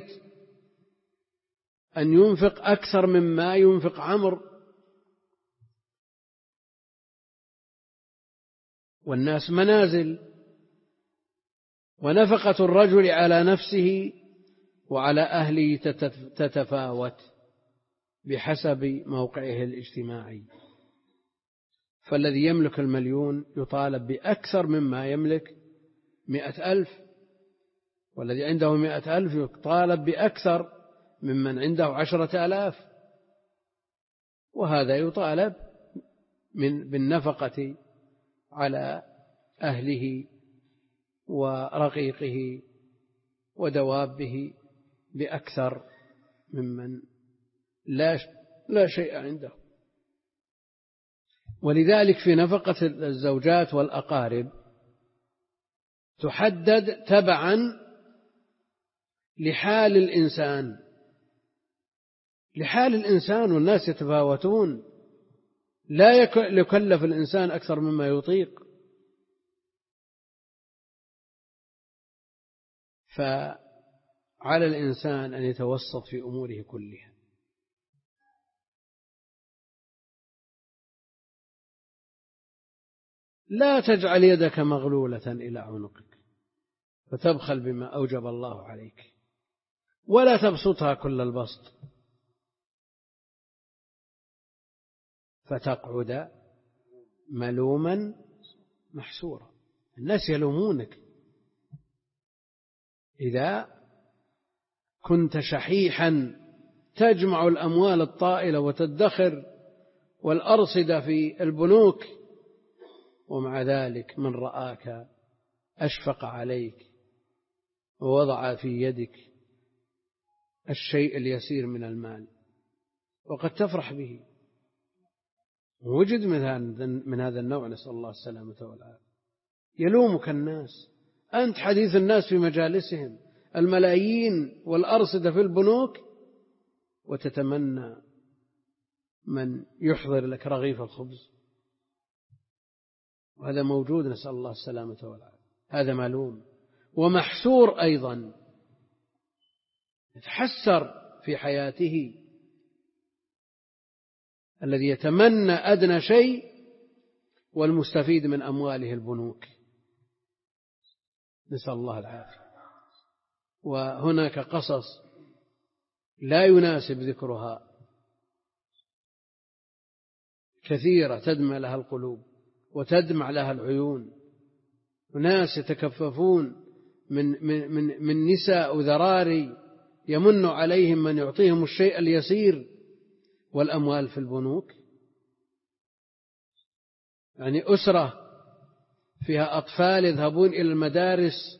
أن ينفق أكثر مما ينفق عمرو، والناس منازل، ونفقة الرجل على نفسه وعلى أهله تتفاوت بحسب موقعه الاجتماعي. فالذي يملك المليون يطالب بأكثر مما يملك مئة ألف، والذي عنده مئة ألف يطالب بأكثر ممن عنده عشرة آلاف، وهذا يطالب من بالنفقة على أهله ورقيقه ودوابه بأكثر ممن لا لا شيء عنده. ولذلك في نفقة الزوجات والأقارب تحدد تبعا لحال الإنسان، لحال الإنسان، والناس يتفاوتون، لا يكلف الإنسان أكثر مما يطيق. فعلى الإنسان أن يتوسط في أموره كلها. لا تجعل يدك مغلولة إلى عنقك فتبخل بما أوجب الله عليك، ولا تبسطها كل البسط فتقعد ملوما محسورا. الناس يلومونك إذا كنت شحيحا تجمع الأموال الطائلة وتدخر والأرصدة في البنوك، ومع ذلك من رآك أشفق عليك ووضع في يدك الشيء اليسير من المال وقد تفرح به. وجد من هذا النوع، نسأل الله السلامة والعافية. يلومك الناس، أنت حديث الناس في مجالسهم، الملايين والأرصدة في البنوك، وتتمنى من يحضر لك رغيف الخبز. وهذا موجود، نسأل الله السلامة والعافية. هذا ملوم ومحسور أيضا، يتحسر في حياته الذي يتمنى أدنى شيء والمستفيد من أمواله البنوك، نسأل الله العافية. وهناك قصص لا يناسب ذكرها كثيرة تدمع لها القلوب وتدمع لها العيون. وناس يتكففون من, من, من, من نساء وذراري يمن عليهم من يعطيهم الشيء اليسير والأموال في البنوك. يعني أسرة فيها أطفال يذهبون إلى المدارس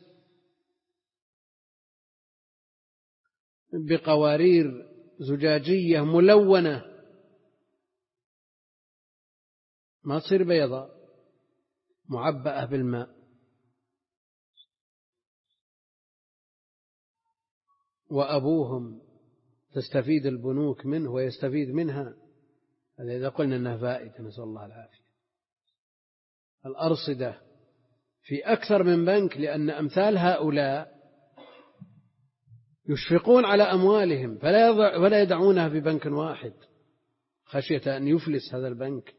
بقوارير زجاجية ملونة، ما تصير بيضاء، معبأة بالماء، وأبوهم تستفيد البنوك منه ويستفيد منها. هذا إذا قلنا أنها فائدة، نسأل الله العافية. الأرصدة في أكثر من بنك، لأن أمثال هؤلاء يشفقون على أموالهم فلا يدعونها في بنك واحد خشية أن يفلس هذا البنك.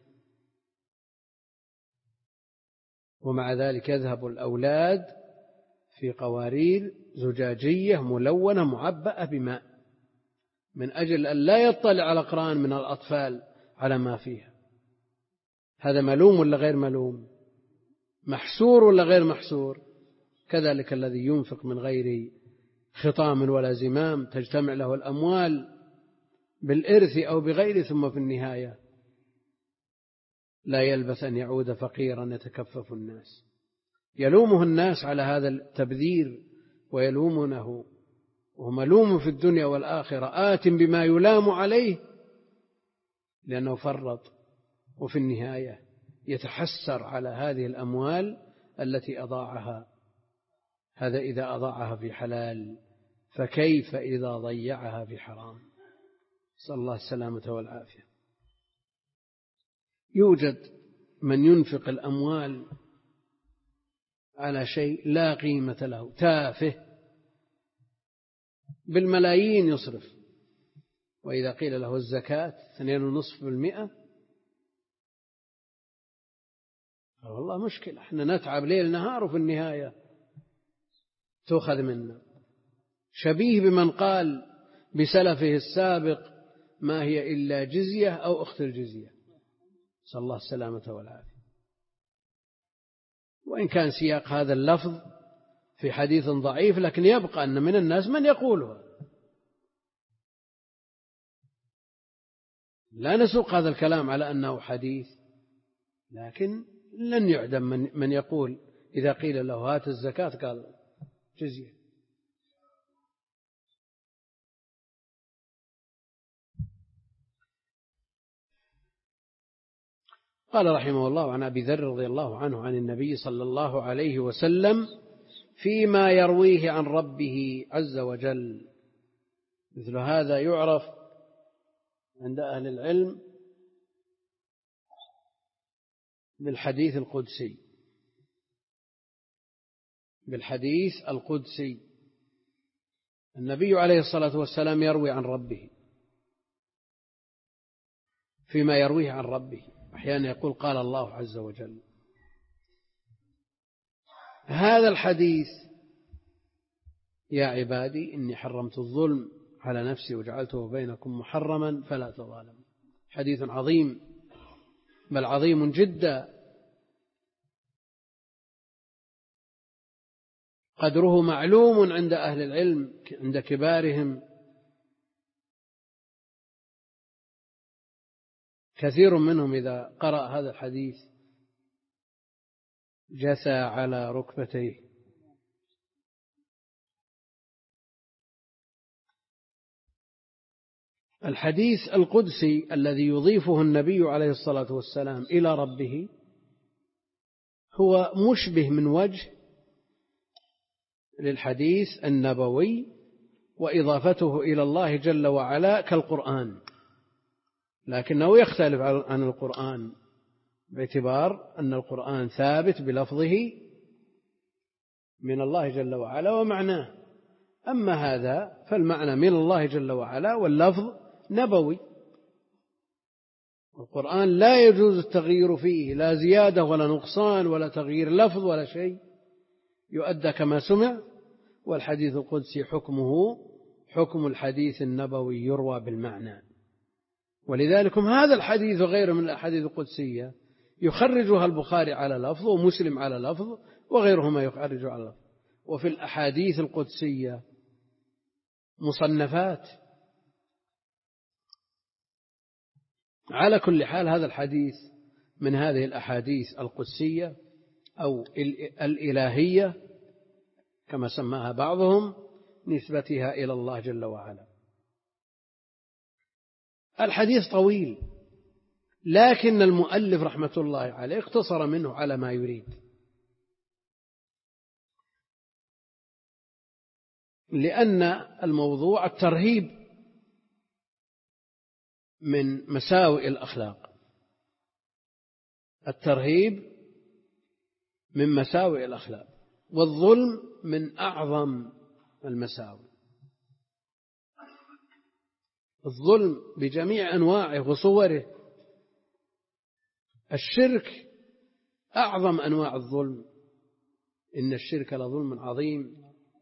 ومع ذلك يذهب الأولاد في قوارير زجاجية ملونة معبأة بماء من أجل أن لا يطلع الأقران من الأطفال على ما فيها. هذا ملوم ولا غير ملوم؟ محسور ولا غير محسور؟ كذلك الذي ينفق من غير خطام ولا زمام تجتمع له الأموال بالإرث أو بغيره، ثم في النهاية لا يلبث أن يعود فقيرا يتكفف الناس. يلومه الناس على هذا التبذير ويلومونه، وهو ملوم في الدنيا والآخرة، آت بما يلام عليه لأنه فرط، وفي النهاية يتحسر على هذه الأموال التي أضاعها. هذا إذا أضاعها في حلال، فكيف إذا ضيعها في حرام؟ نسأل الله السلامة والعافية. يوجد من ينفق الأموال على شيء لا قيمة له، تافه، بالملايين يصرف، وإذا قيل له الزكاة اثنين ونصف بالمئة، والله مشكلة، احنا نتعب ليل نهار وفي النهاية تؤخذ منا. شبيه بمن قال بسلفه السابق ما هي إلا جزية أو أخت الجزية، نسأل الله السلامة والعافية. وإن كان سياق هذا اللفظ في حديث ضعيف، لكن يبقى أن من الناس من يقولها. لا نسوق هذا الكلام على أنه حديث، لكن لن يعدم من, من يقول إذا قيل له هات الزكاة قال جزية. قال رحمه الله عن أبي ذر رضي الله عنه عن النبي صلى الله عليه وسلم فيما يرويه عن ربه عز وجل. مثل هذا يعرف عند أهل العلم بالحديث القدسي، بالحديث القدسي. النبي عليه الصلاة والسلام يروي عن ربه فيما يرويه عن ربه، أحيانا يقول قال الله عز وجل. هذا الحديث يا عبادي إني حرمت الظلم على نفسي وجعلته بينكم محرما فلا تظالموا، حديث عظيم، بل عظيم جدا، قدره معلوم عند أهل العلم، عند كبارهم. كثير منهم إذا قرأ هذا الحديث جثى على ركبتيه. الحديث القدسي الذي يضيفه النبي عليه الصلاة والسلام إلى ربه هو مشبه من وجه للحديث النبوي، وإضافته إلى الله جل وعلا كالقرآن، لكنه يختلف عن القرآن باعتبار أن القرآن ثابت بلفظه من الله جل وعلا ومعناه، أما هذا فالمعنى من الله جل وعلا واللفظ نبوي. القرآن لا يجوز التغيير فيه، لا زيادة ولا نقصان ولا تغيير لفظ ولا شيء، يؤدى كما سمع. والحديث القدسي حكمه حكم الحديث النبوي، يروى بالمعنى. ولذلك هذا الحديث وغيره من الأحاديث القدسية يخرجها البخاري على لفظ ومسلم على لفظ وغيرهما يخرج على لفظ. وفي الأحاديث القدسية مصنفات. على كل حال هذا الحديث من هذه الأحاديث القدسية أو الإلهية كما سماها بعضهم، نسبتها إلى الله جل وعلا. الحديث طويل، لكن المؤلف رحمة الله عليه اقتصر منه على ما يريد، لأن الموضوع الترهيب من مساوئ الأخلاق، الترهيب من مساوئ الأخلاق، والظلم من أعظم المساوئ. الظلم بجميع أنواعه وصوره، الشرك أعظم أنواع الظلم، إن الشرك لظلم عظيم.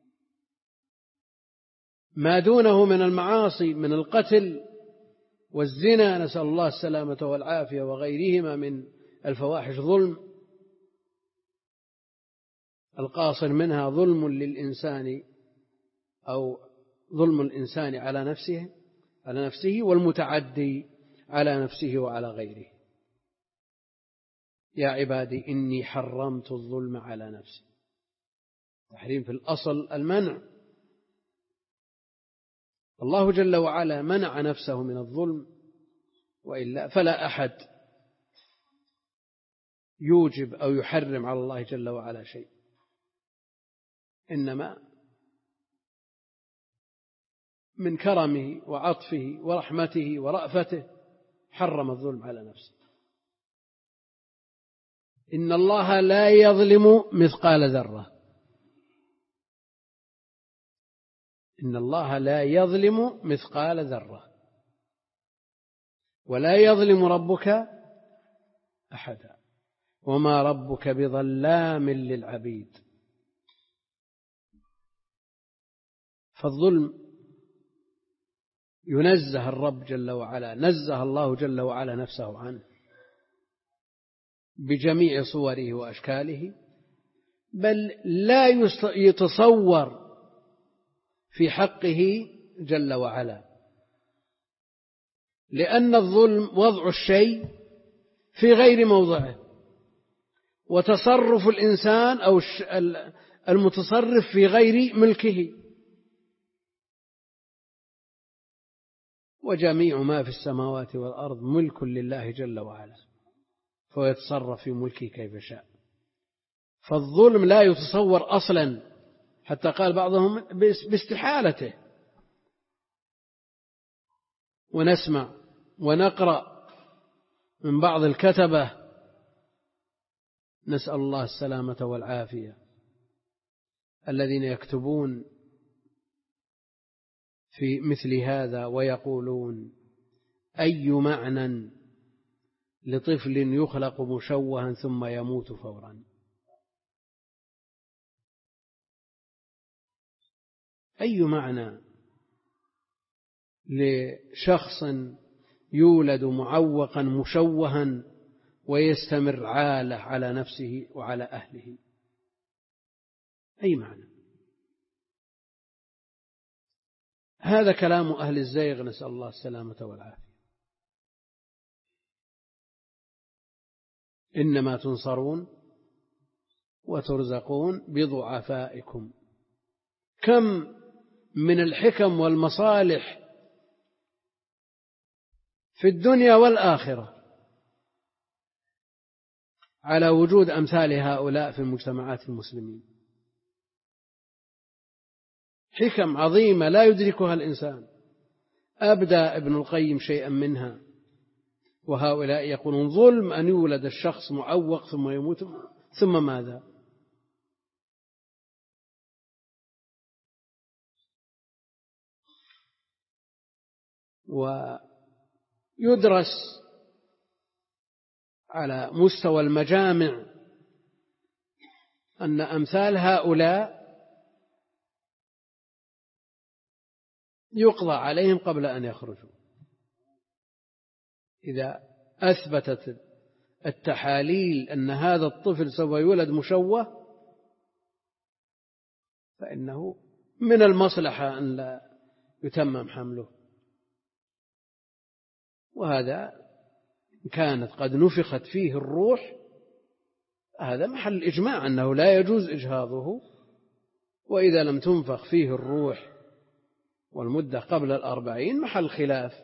ما دونه من المعاصي من القتل والزنا، نسأل الله السلامة والعافية، وغيرهما من الفواحش ظلم. القاصر منها ظلم للإنسان أو ظلم الإنسان على نفسه على نفسه والمتعدي على نفسه وعلى غيره. يا عبادي إني حرمت الظلم على نفسي، تحريم في الأصل المنع. الله جل وعلا منع نفسه من الظلم، وإلا فلا أحد يوجب أو يحرم على الله جل وعلا شيء، إنما من كرمه وعطفه ورحمته ورأفته حرم الظلم على نفسه. إن الله لا يظلم مثقال ذرة، إن الله لا يظلم مثقال ذرة، ولا يظلم ربك أحدا، وما ربك بظلام للعبيد. فالظلم ينزه الرب جل وعلا، نزه الله جل وعلا نفسه عنه بجميع صوره وأشكاله، بل لا يتصور في حقه جل وعلا، لأن الظلم وضع الشيء في غير موضعه، وتصرف الإنسان أو المتصرف في غير ملكه. وجميع ما في السماوات والأرض ملك لله جل وعلا، فهو يتصرف في ملكه كيف شاء. فالظلم لا يتصور أصلا، حتى قال بعضهم باستحالته. ونسمع ونقرأ من بعض الكتبة، نسأل الله السلامة والعافية، الذين يكتبون في مثل هذا ويقولون: أي معنى لطفل يخلق مشوها ثم يموت فورا؟ أي معنى لشخص يولد معوقا مشوها ويستمر عالة على نفسه وعلى أهله؟ أي معنى؟ هذا كلام أهل الزيغ، نسأل الله السلامة والعافية. إنما تنصرون وترزقون بضعفائكم. كم من الحكم والمصالح في الدنيا والآخرة على وجود أمثال هؤلاء في المجتمعات المسلمين، حكم عظيمة لا يدركها الإنسان. أبدى ابن القيم شيئا منها، وهؤلاء يقولون: ظلم أن يولد الشخص معوق ثم يموت، ثم ماذا؟ ويدرس على مستوى المجامع أن أمثال هؤلاء يقضى عليهم قبل أن يخرجوا. إذا أثبتت التحاليل أن هذا الطفل سوف يولد مشوه، فإنه من المصلحة أن لا يتمم حمله. وهذا كانت قد نفخت فيه الروح، هذا محل إجماع أنه لا يجوز إجهاضه. وإذا لم تنفخ فيه الروح والمدة قبل الأربعين محل خلاف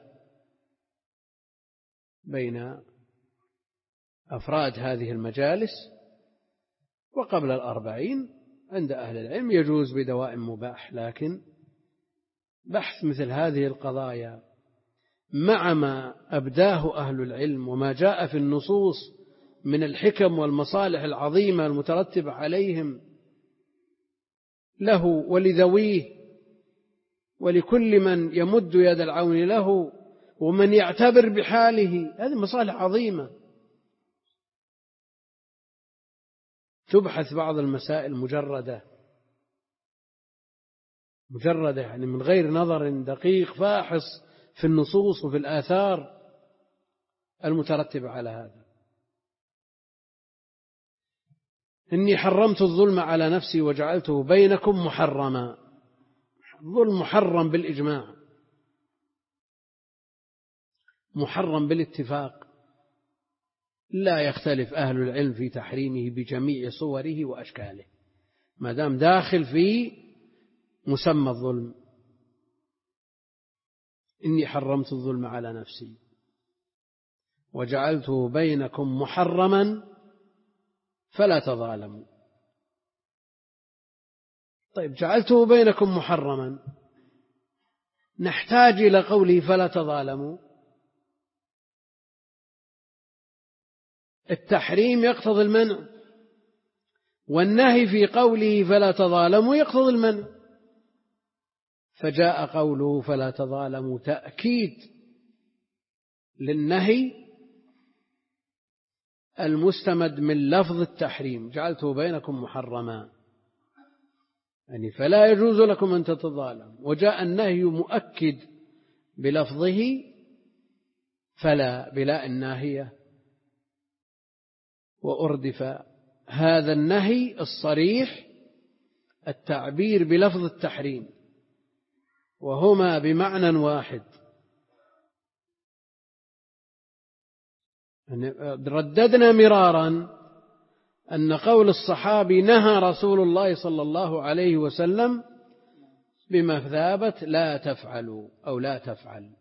بين أفراد هذه المجالس. وقبل الأربعين عند أهل العلم يجوز بدواء مباح، لكن بحث مثل هذه القضايا مع ما أبداه أهل العلم وما جاء في النصوص من الحكم والمصالح العظيمة المترتبة عليهم له ولذويه ولكل من يمد يد العون له ومن يعتبر بحاله، هذه مصالح عظيمة. تبحث بعض المسائل مجردة مجردة يعني من غير نظر دقيق فاحص في النصوص وفي الآثار المترتبة على هذا. إني حرمت الظلم على نفسي وجعلته بينكم محرما. الظلم محرم بالإجماع، محرم بالاتفاق، لا يختلف أهل العلم في تحريمه بجميع صوره وأشكاله ما دام داخل في مسمى الظلم. إني حرمت الظلم على نفسي وجعلته بينكم محرما فلا تظالموا. طيب، جعلته بينكم محرما، نحتاج إلى قوله فلا تظالموا. التحريم يقتضي المنع، والنهي في قوله فلا تظالموا يقتضي المنع، فجاء قوله فلا تظالموا تأكيد للنهي المستمد من لفظ التحريم، جعلته بينكم محرما، يعني فلا يجوز لكم أن تتظالموا. وجاء النهي مؤكد بلفظه فلا بلا الناهية، وأردف هذا النهي الصريح التعبير بلفظ التحريم، وهما بمعنى واحد. رددنا مرارا أن قول الصحابي نهى رسول الله صلى الله عليه وسلم بمثابة لا تفعلوا أو لا تفعل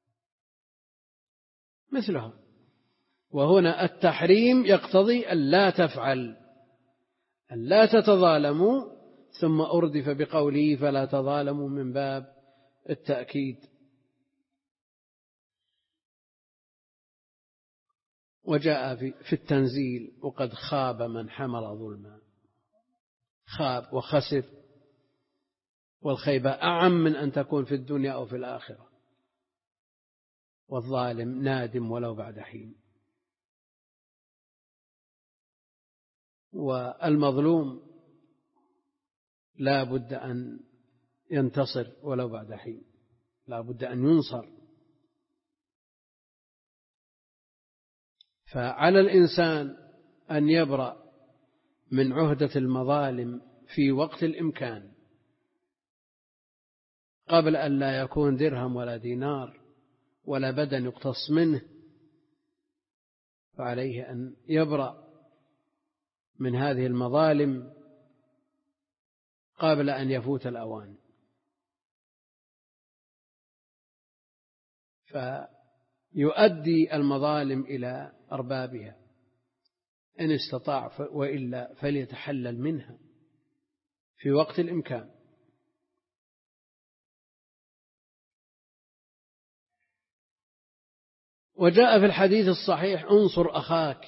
مثلها، وهنا التحريم يقتضي أن لا تفعل، أن لا تتظالموا، ثم أردف بقوله فلا تظالموا من باب التأكيد. وجاء في التنزيل وقد خاب من حمل ظلما، خاب وخسر، والخيبة أعم من أن تكون في الدنيا أو في الآخرة، والظالم نادم ولو بعد حين، والمظلوم لا بد أن ينتصر ولو بعد حين، لا بد أن ينصر. فعلى الإنسان أن يبرأ من عهدة المظالم في وقت الإمكان قبل أن لا يكون درهم ولا دينار ولا بدن يقتص منه، فعليه أن يبرأ من هذه المظالم قبل أن يفوت الأوان. فيؤدي المظالم إلى أربابها إن استطاع، وإلا فليتحلل منها في وقت الإمكان. وجاء في الحديث الصحيح انصر أخاك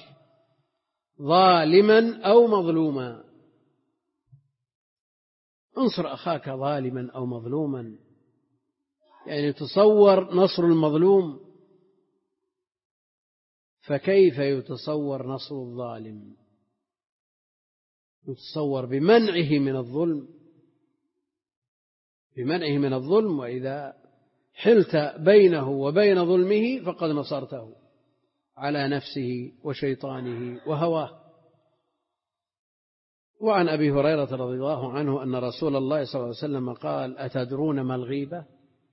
ظالما أو مظلوما. انصر أخاك ظالما أو مظلوما، يعني تصور نصر المظلوم، فكيف يتصور نصر الظالم؟ يتصور بمنعه من الظلم، بمنعه من الظلم، وإذا حلت بينه وبين ظلمه فقد نصرته على نفسه وشيطانه وهواه. وعن أبي هريرة رضي الله عنه أن رسول الله صلى الله عليه وسلم قال أتدرون ما الغيبة؟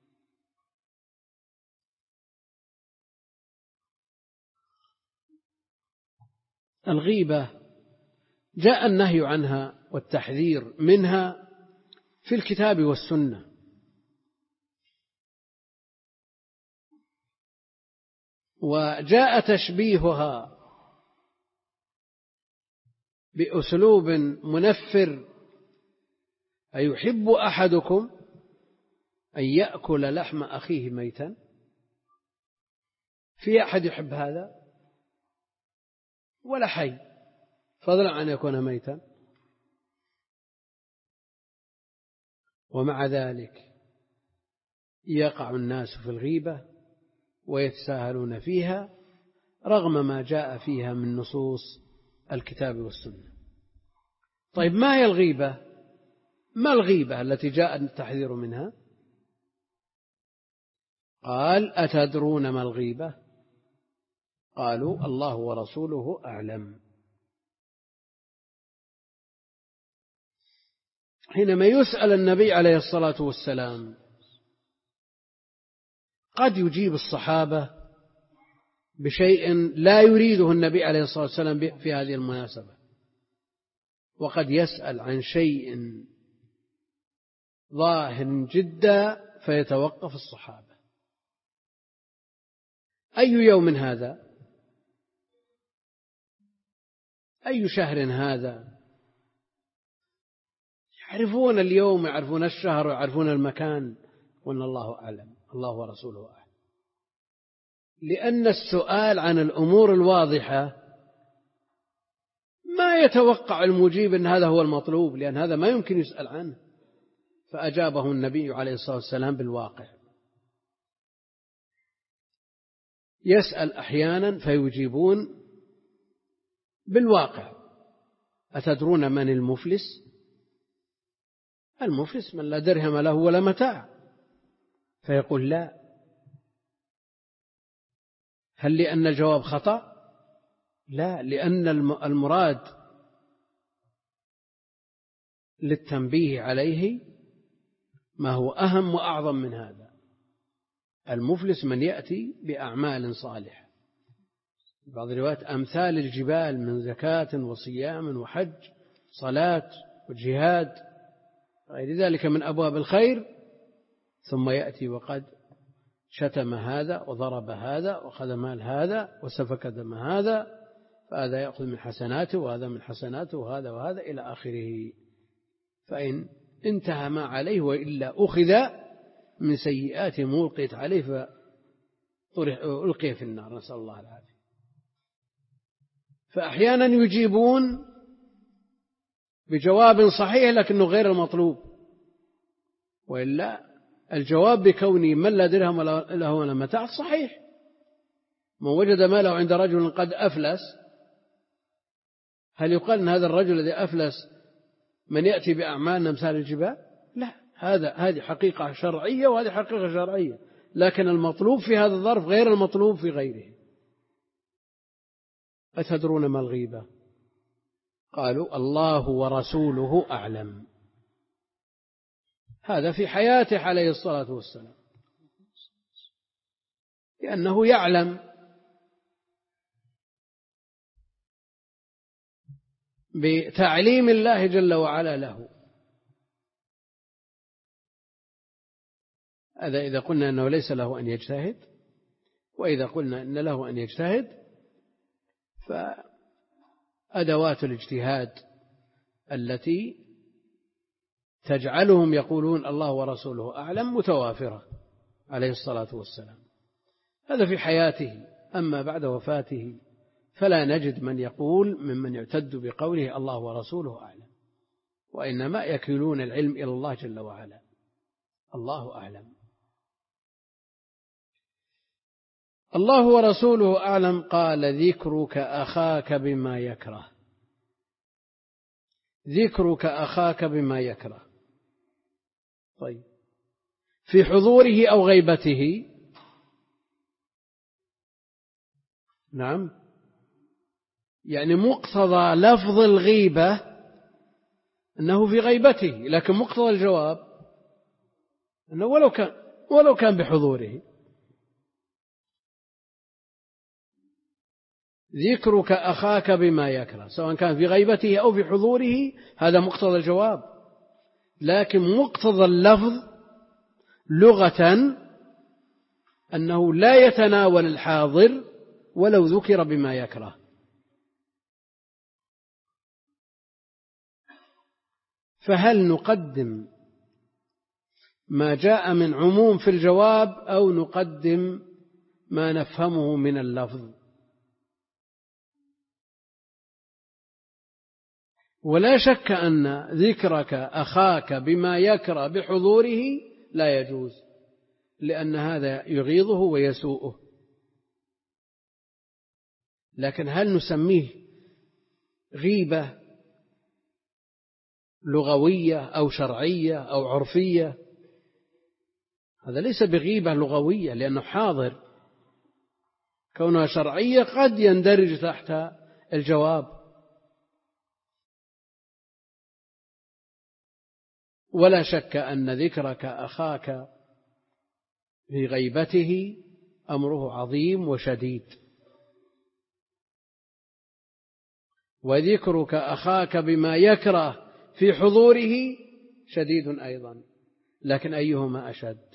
الغيبة جاء النهي عنها والتحذير منها في الكتاب والسنة، وجاء تشبيهها بأسلوب منفر: أيحب أحدكم أن يأكل لحم أخيه ميتا؟ في أحد يحب هذا؟ ولا حي، فضلا عن يكون ميتا. ومع ذلك يقع الناس في الغيبة ويتساهلون فيها رغم ما جاء فيها من نصوص الكتاب والسنة. طيب ما هي الغيبة؟ ما الغيبة التي جاء التحذير منها؟ قال أتدرون ما الغيبة؟ قالوا الله ورسوله أعلم. حينما يسأل النبي عليه الصلاة والسلام قد يجيب الصحابة بشيء لا يريده النبي عليه الصلاة والسلام في هذه المناسبة، وقد يسأل عن شيء ظاهر جدا فيتوقف الصحابة: أي يوم هذا؟ أي شهر هذا؟ يعرفون اليوم، يعرفون الشهر، ويعرفون المكان، قلنا الله أعلم، الله ورسوله أعلم، لأن السؤال عن الأمور الواضحة ما يتوقع المجيب أن هذا هو المطلوب، لأن هذا ما يمكن يسأل عنه، فأجابه النبي عليه الصلاة والسلام بالواقع. يسأل أحيانا فيجيبون بالواقع. أتدرون من المفلس؟ المفلس من لا درهم له ولا متاع. فيقول لا. هل لأن الجواب خطأ؟ لا، لأن المراد للتنبيه عليه ما هو أهم وأعظم من هذا. المفلس من يأتي بأعمال صالحة، بعض الروايات أمثال الجبال من زكاة وصيام وحج صلاة وجهاد غير ذلك من أبواب الخير، ثم يأتي وقد شتم هذا وضرب هذا وأخذ مال هذا وسفك دم هذا، فهذا يأخذ من حسناته وهذا من حسناته وهذا وهذا إلى آخره. فإن انتهى ما عليه وإلا أخذ من سيئاته وألقيت عليه فألقي في النار، نسأل الله العافية. فأحيانا يجيبون بجواب صحيح لكنه غير المطلوب، وإلا الجواب بكونه من لا درهم له ولا متاع صحيح. من وجد ماله عند رجل قد أفلس، هل يقال أن هذا الرجل الذي أفلس من يأتي بأعمال أمثال الجبال؟ لا، هذا هذه حقيقة شرعية وهذه حقيقة شرعية، لكن المطلوب في هذا الظرف غير المطلوب في غيره. أتدرون ما الغيبة؟ قالوا الله ورسوله أعلم. هذا في حياته عليه الصلاة والسلام، لأنه يعلم بتعليم الله جل وعلا له. هذا إذا قلنا أنه ليس له أن يجتهد، وإذا قلنا أن له أن يجتهد فأدوات الاجتهاد التي تجعلهم يقولون الله ورسوله أعلم متوافرة عليه الصلاة والسلام. هذا في حياته. أما بعد وفاته فلا نجد من يقول ممن يعتد بقوله الله ورسوله أعلم، وإنما يكلون العلم إلى الله جل وعلا. الله أعلم. الله ورسوله أعلم. قال ذكرك أخاك بما يكره. ذكرك أخاك بما يكره. طيب، في حضوره أو غيبته؟ نعم، يعني مقتضى لفظ الغيبة أنه في غيبته، لكن مقتضى الجواب أنه ولو كان ولو كان بحضوره. ذكرك أخاك بما يكره، سواء كان في غيبته أو في حضوره، هذا مقتضى الجواب. لكن مقتضى اللفظ لغة أنه لا يتناول الحاضر ولو ذكر بما يكره. فهل نقدم ما جاء من عموم في الجواب أو نقدم ما نفهمه من اللفظ؟ ولا شك أن ذكرك أخاك بما يكره بحضوره لا يجوز، لأن هذا يغيظه ويسوءه. لكن هل نسميه غيبة لغوية أو شرعية أو عرفية؟ هذا ليس بغيبة لغوية لأنه حاضر. كونها شرعية قد يندرج تحت الجواب. ولا شك أن ذكرك أخاك في غيبته أمره عظيم وشديد، وذكرك أخاك بما يكره في حضوره شديد أيضا، لكن أيهما أشد؟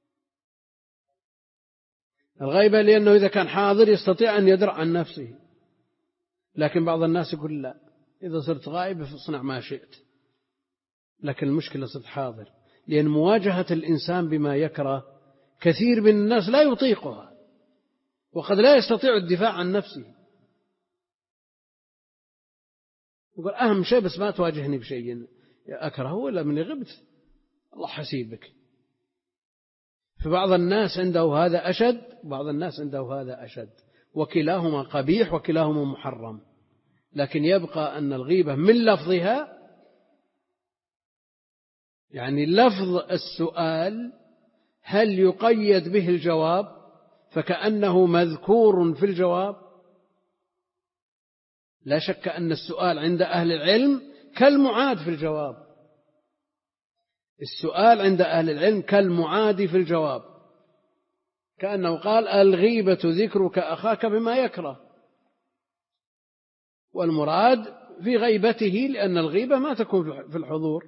الغيبة لأنه إذا كان حاضر يستطيع أن يدرع عن نفسه، لكن بعض الناس يقول لا، إذا صرت غائب فاصنع ما شئت، لكن المشكلة صرت حاضر. لأن مواجهة الإنسان بما يكره كثير من الناس لا يطيقها، وقد لا يستطيع الدفاع عن نفسه. يقول أهم شيء بس ما تواجهني بشيء أكرهه ولا من غبت الله حسيبك. فبعض الناس عنده هذا أشد، بعض الناس عنده هذا أشد، وكلاهما قبيح وكلاهما محرم. لكن يبقى أن الغيبة من لفظها، يعني لفظ السؤال هل يقيد به الجواب فكأنه مذكور في الجواب؟ لا شك أن السؤال عند أهل العلم كالمعاد في الجواب. السؤال عند أهل العلم كالمعاد في الجواب، كأنه قال الغيبة ذكرك أخاك بما يكره، والمراد في غيبته، لأن الغيبة ما تكون في الحضور.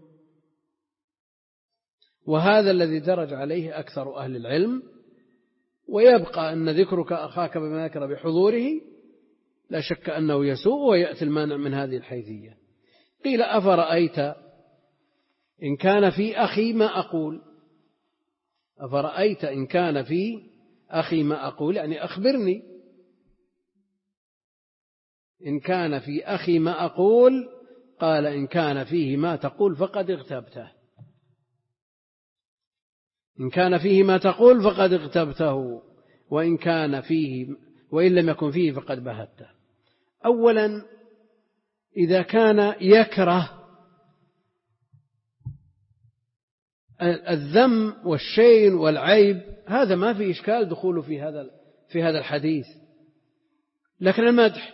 وهذا الذي درج عليه أكثر أهل العلم. ويبقى أن ذكرك أخاك بما يكره بحضوره لا شك أنه يسوء، ويأتي المانع من هذه الحيثية. قيل أفرأيت إن كان في أخي ما أقول، أفرأيت إن كان في أخي ما أقول، يعني أخبرني إن كان في أخي ما أقول. قال إن كان فيه ما تقول فقد اغتبته، إن كان فيه ما تقول فقد اغتبته، وإن كان فيه وإن لم يكن فيه فقد بهته. أولا إذا كان يكره الذم والشين والعيب هذا ما في إشكال دخوله في هذا في هذا الحديث، لكن المدح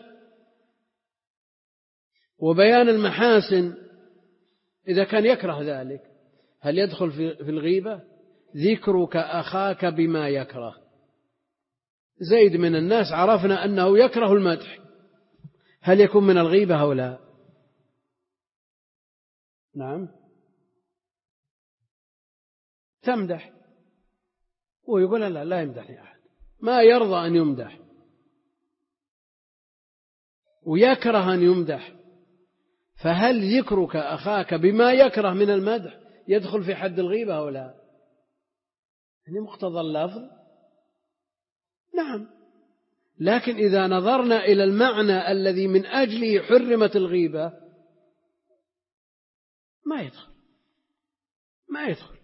وبيان المحاسن إذا كان يكره ذلك هل يدخل في الغيبة؟ ذكرك أخاك بما يكره. زيد من الناس عرفنا أنه يكره المدح، هل يكون من الغيبة أو لا؟ نعم، تمدح ويقول لا لا يمدحني أحد، ما يرضى أن يمدح ويكره أن يمدح. فهل ذكرك أخاك بما يكره من المدح يدخل في حد الغيبة أو لا؟ يعني مقتضى اللفظ نعم، لكن إذا نظرنا إلى المعنى الذي من أجله حرمت الغيبة ما يدخل ما يدخل.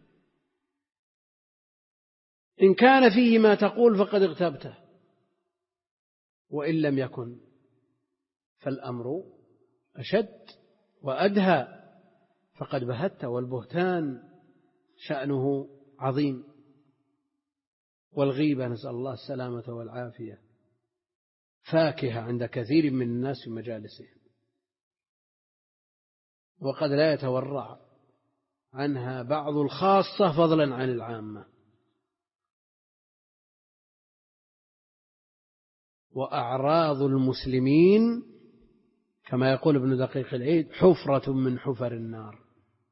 إن كان فيه ما تقول فقد اغتبته، وإن لم يكن فالأمر أشد وأدهى فقد بهت، والبهتان شأنه عظيم. والغيبة نسأل الله السلامة والعافية فاكهة عند كثير من الناس في مجالسهم، وقد لا يتورع عنها بعض الخاصة فضلا عن العامة. وأعراض المسلمين كما يقول ابن دقيق العيد حفرة من حفر النار.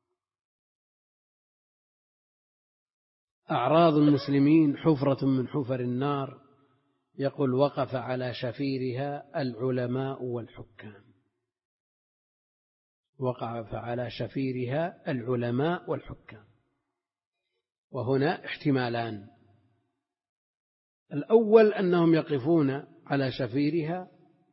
أعراض المسلمين حفرة من حفر النار. يقول وقف على شفيرها العلماء والحكام، وقف على شفيرها العلماء والحكام. وهنا احتمالان: الأول أنهم يقفون على شفيرها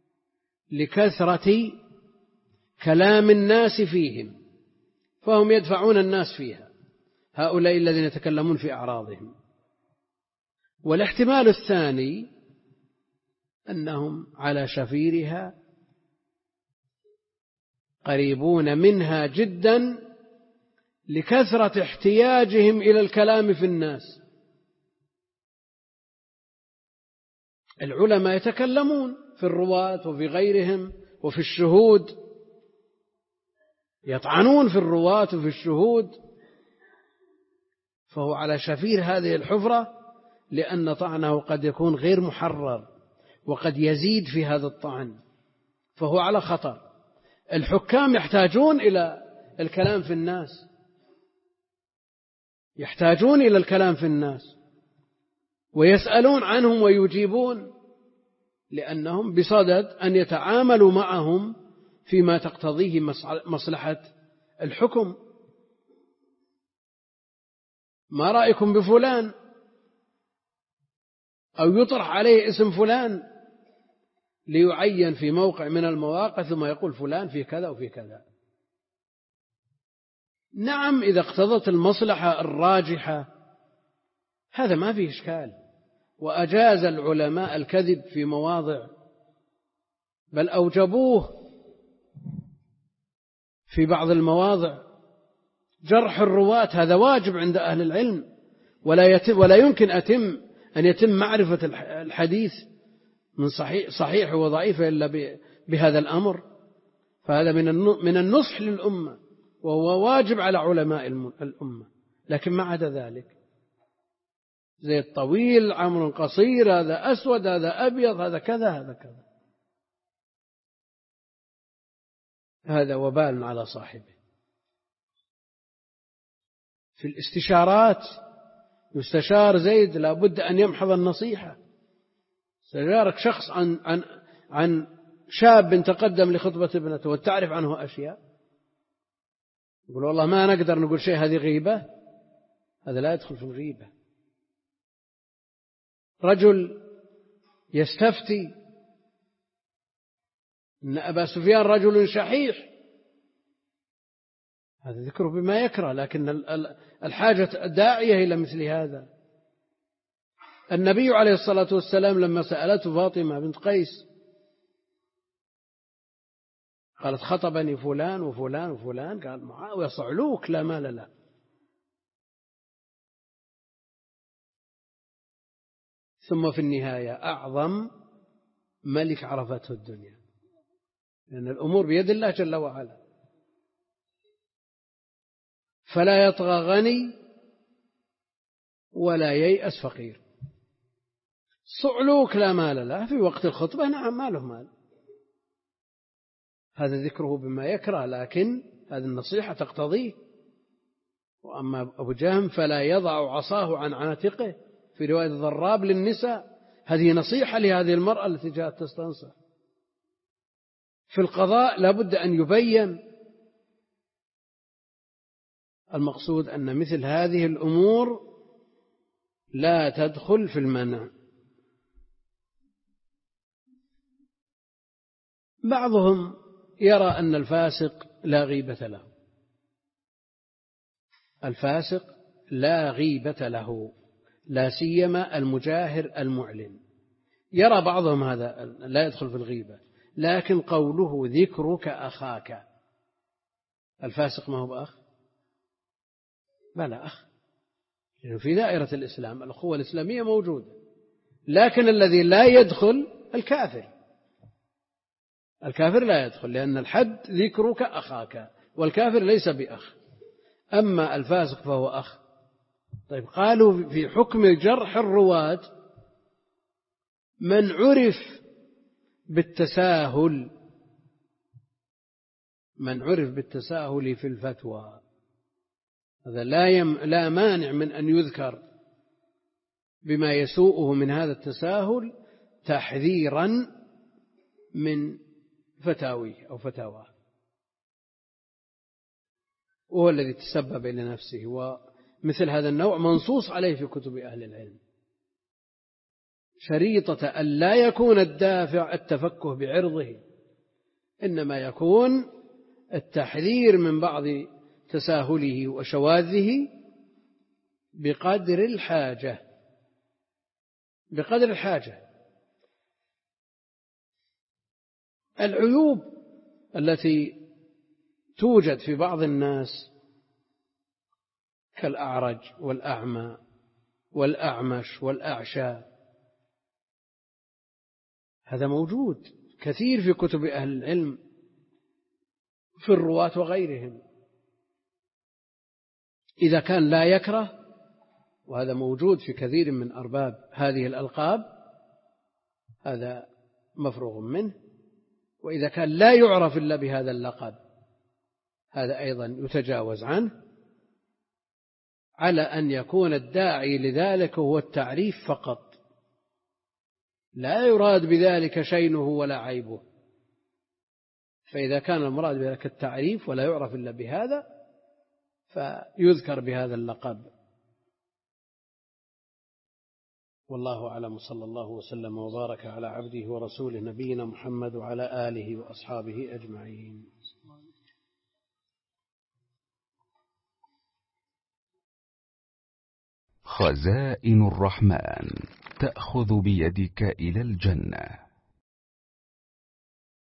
لكثرة كلام الناس فيهم، فهم يدفعون الناس فيها، هؤلاء الذين يتكلمون في أعراضهم. والاحتمال الثاني أنهم على شفيرها قريبون منها جدا لكثرة احتياجهم إلى الكلام في الناس. العلماء يتكلمون في الرواة وفي غيرهم وفي الشهود، يطعنون في الرواة وفي الشهود، فهو على شفير هذه الحفرة، لأن طعنه قد يكون غير محرر وقد يزيد في هذا الطعن، فهو على خطر. الحكام يحتاجون إلى الكلام في الناس، يحتاجون إلى الكلام في الناس ويسألون عنهم ويجيبون، لأنهم بصدد أن يتعاملوا معهم فيما تقتضيه مصلحة الحكم. ما رأيكم بفلان، أو يطرح عليه اسم فلان ليعين في موقع من المواقع ثم يقول فلان في كذا وفي كذا. نعم إذا اقتضت المصلحة الراجحة هذا ما فيه إشكال، وأجاز العلماء الكذب في مواضع، بل أوجبوه في بعض المواضع. جرح الرواة هذا واجب عند أهل العلم، ولا يتم ولا يمكن أتم أن يتم معرفة الحديث من صحيح صحيح وضعيف إلا بهذا الأمر. فهذا من النصح للأمة، وهو واجب على علماء الأمة. لكن ما عدا ذلك، زي الطويل عمر قصير، هذا أسود هذا أبيض هذا كذا هذا كذا، هذا وبال على صاحبه. في الاستشارات يستشار زيد لابد أن يمحض النصيحة. استشارك شخص عن عن عن شاب تقدم لخطبة ابنته وتعرف عنه أشياء، يقول والله ما نقدر نقول شيء، هذه غيبة، هذا لا يدخل في الغيبة. رجل يستفتي إن أبا سفيان رجل شحيح، هذا ذكره بما يكره، لكن الحاجة داعية إلى مثل هذا. النبي عليه الصلاة والسلام لما سألته فاطمة بنت قيس قالت خطبني فلان وفلان وفلان، قال معاوية صعلوك لا مال له. ثم في النهاية أعظم ملك عرفته الدنيا، لأن الأمور بيد الله جل وعلا. فلا يطغى غني ولا ييأس فقير. صعلوك لا مال له في وقت الخطبة، نعم ما له مال، هذا ذكره بما يكره، لكن هذه النصيحة تقتضيه. وأما أبو جهم فلا يضع عصاه عن عاتقه، في رواية ضراب للنساء، هذه نصيحة لهذه المرأة التي جاءت تستنصح. في القضاء لابد أن يبين. المقصود أن مثل هذه الأمور لا تدخل في المنع. بعضهم يرى أن الفاسق لا غيبة له، الفاسق لا غيبة له، لا سيما المجاهر المعلن. يرى بعضهم هذا لا يدخل في الغيبة، لكن قوله ذكرك أخاك، الفاسق ما هو بأخ؟ بلى أخ، لأنه في دائرة الإسلام الأخوة الإسلامية موجودة، لكن الذي لا يدخل الكافر، الكافر لا يدخل، لأن الحد ذكرك أخاك، والكافر ليس بأخ. أما الفاسق فهو أخ. طيب قالوا في حكم جرح الرواة من عرف بالتساهل، من عرف بالتساهل في الفتوى، هذا لا يم لا مانع من أن يذكر بما يسوءه من هذا التساهل تحذيرا من فتاويه أو فتاواه، وهو الذي تسبب لنفسه. ومثل هذا النوع منصوص عليه في كتب أهل العلم، شريطة أن لا يكون الدافع التفكه بعرضه، إنما يكون التحذير من بعض تساهله وشواذه بقدر الحاجة، بقدر الحاجة. العيوب التي توجد في بعض الناس كالأعرج والأعمى والأعمش والأعشى، هذا موجود كثير في كتب أهل العلم في الرواة وغيرهم. إذا كان لا يكره، وهذا موجود في كثير من أرباب هذه الألقاب، هذا مفروغ منه. وإذا كان لا يعرف إلا بهذا اللقب، هذا أيضا يتجاوز عنه، على أن يكون الداعي لذلك هو التعريف فقط، لا يراد بذلك شينه ولا عيبه. فإذا كان المراد بذلك التعريف ولا يعرف إلا بهذا، فيذكر بهذا اللقب. والله أعلم، صلى الله وسلم وبارك على عبده ورسوله نبينا محمد وعلى آله وأصحابه أجمعين. خزائن الرحمن تأخذ بيدك إلى الجنة.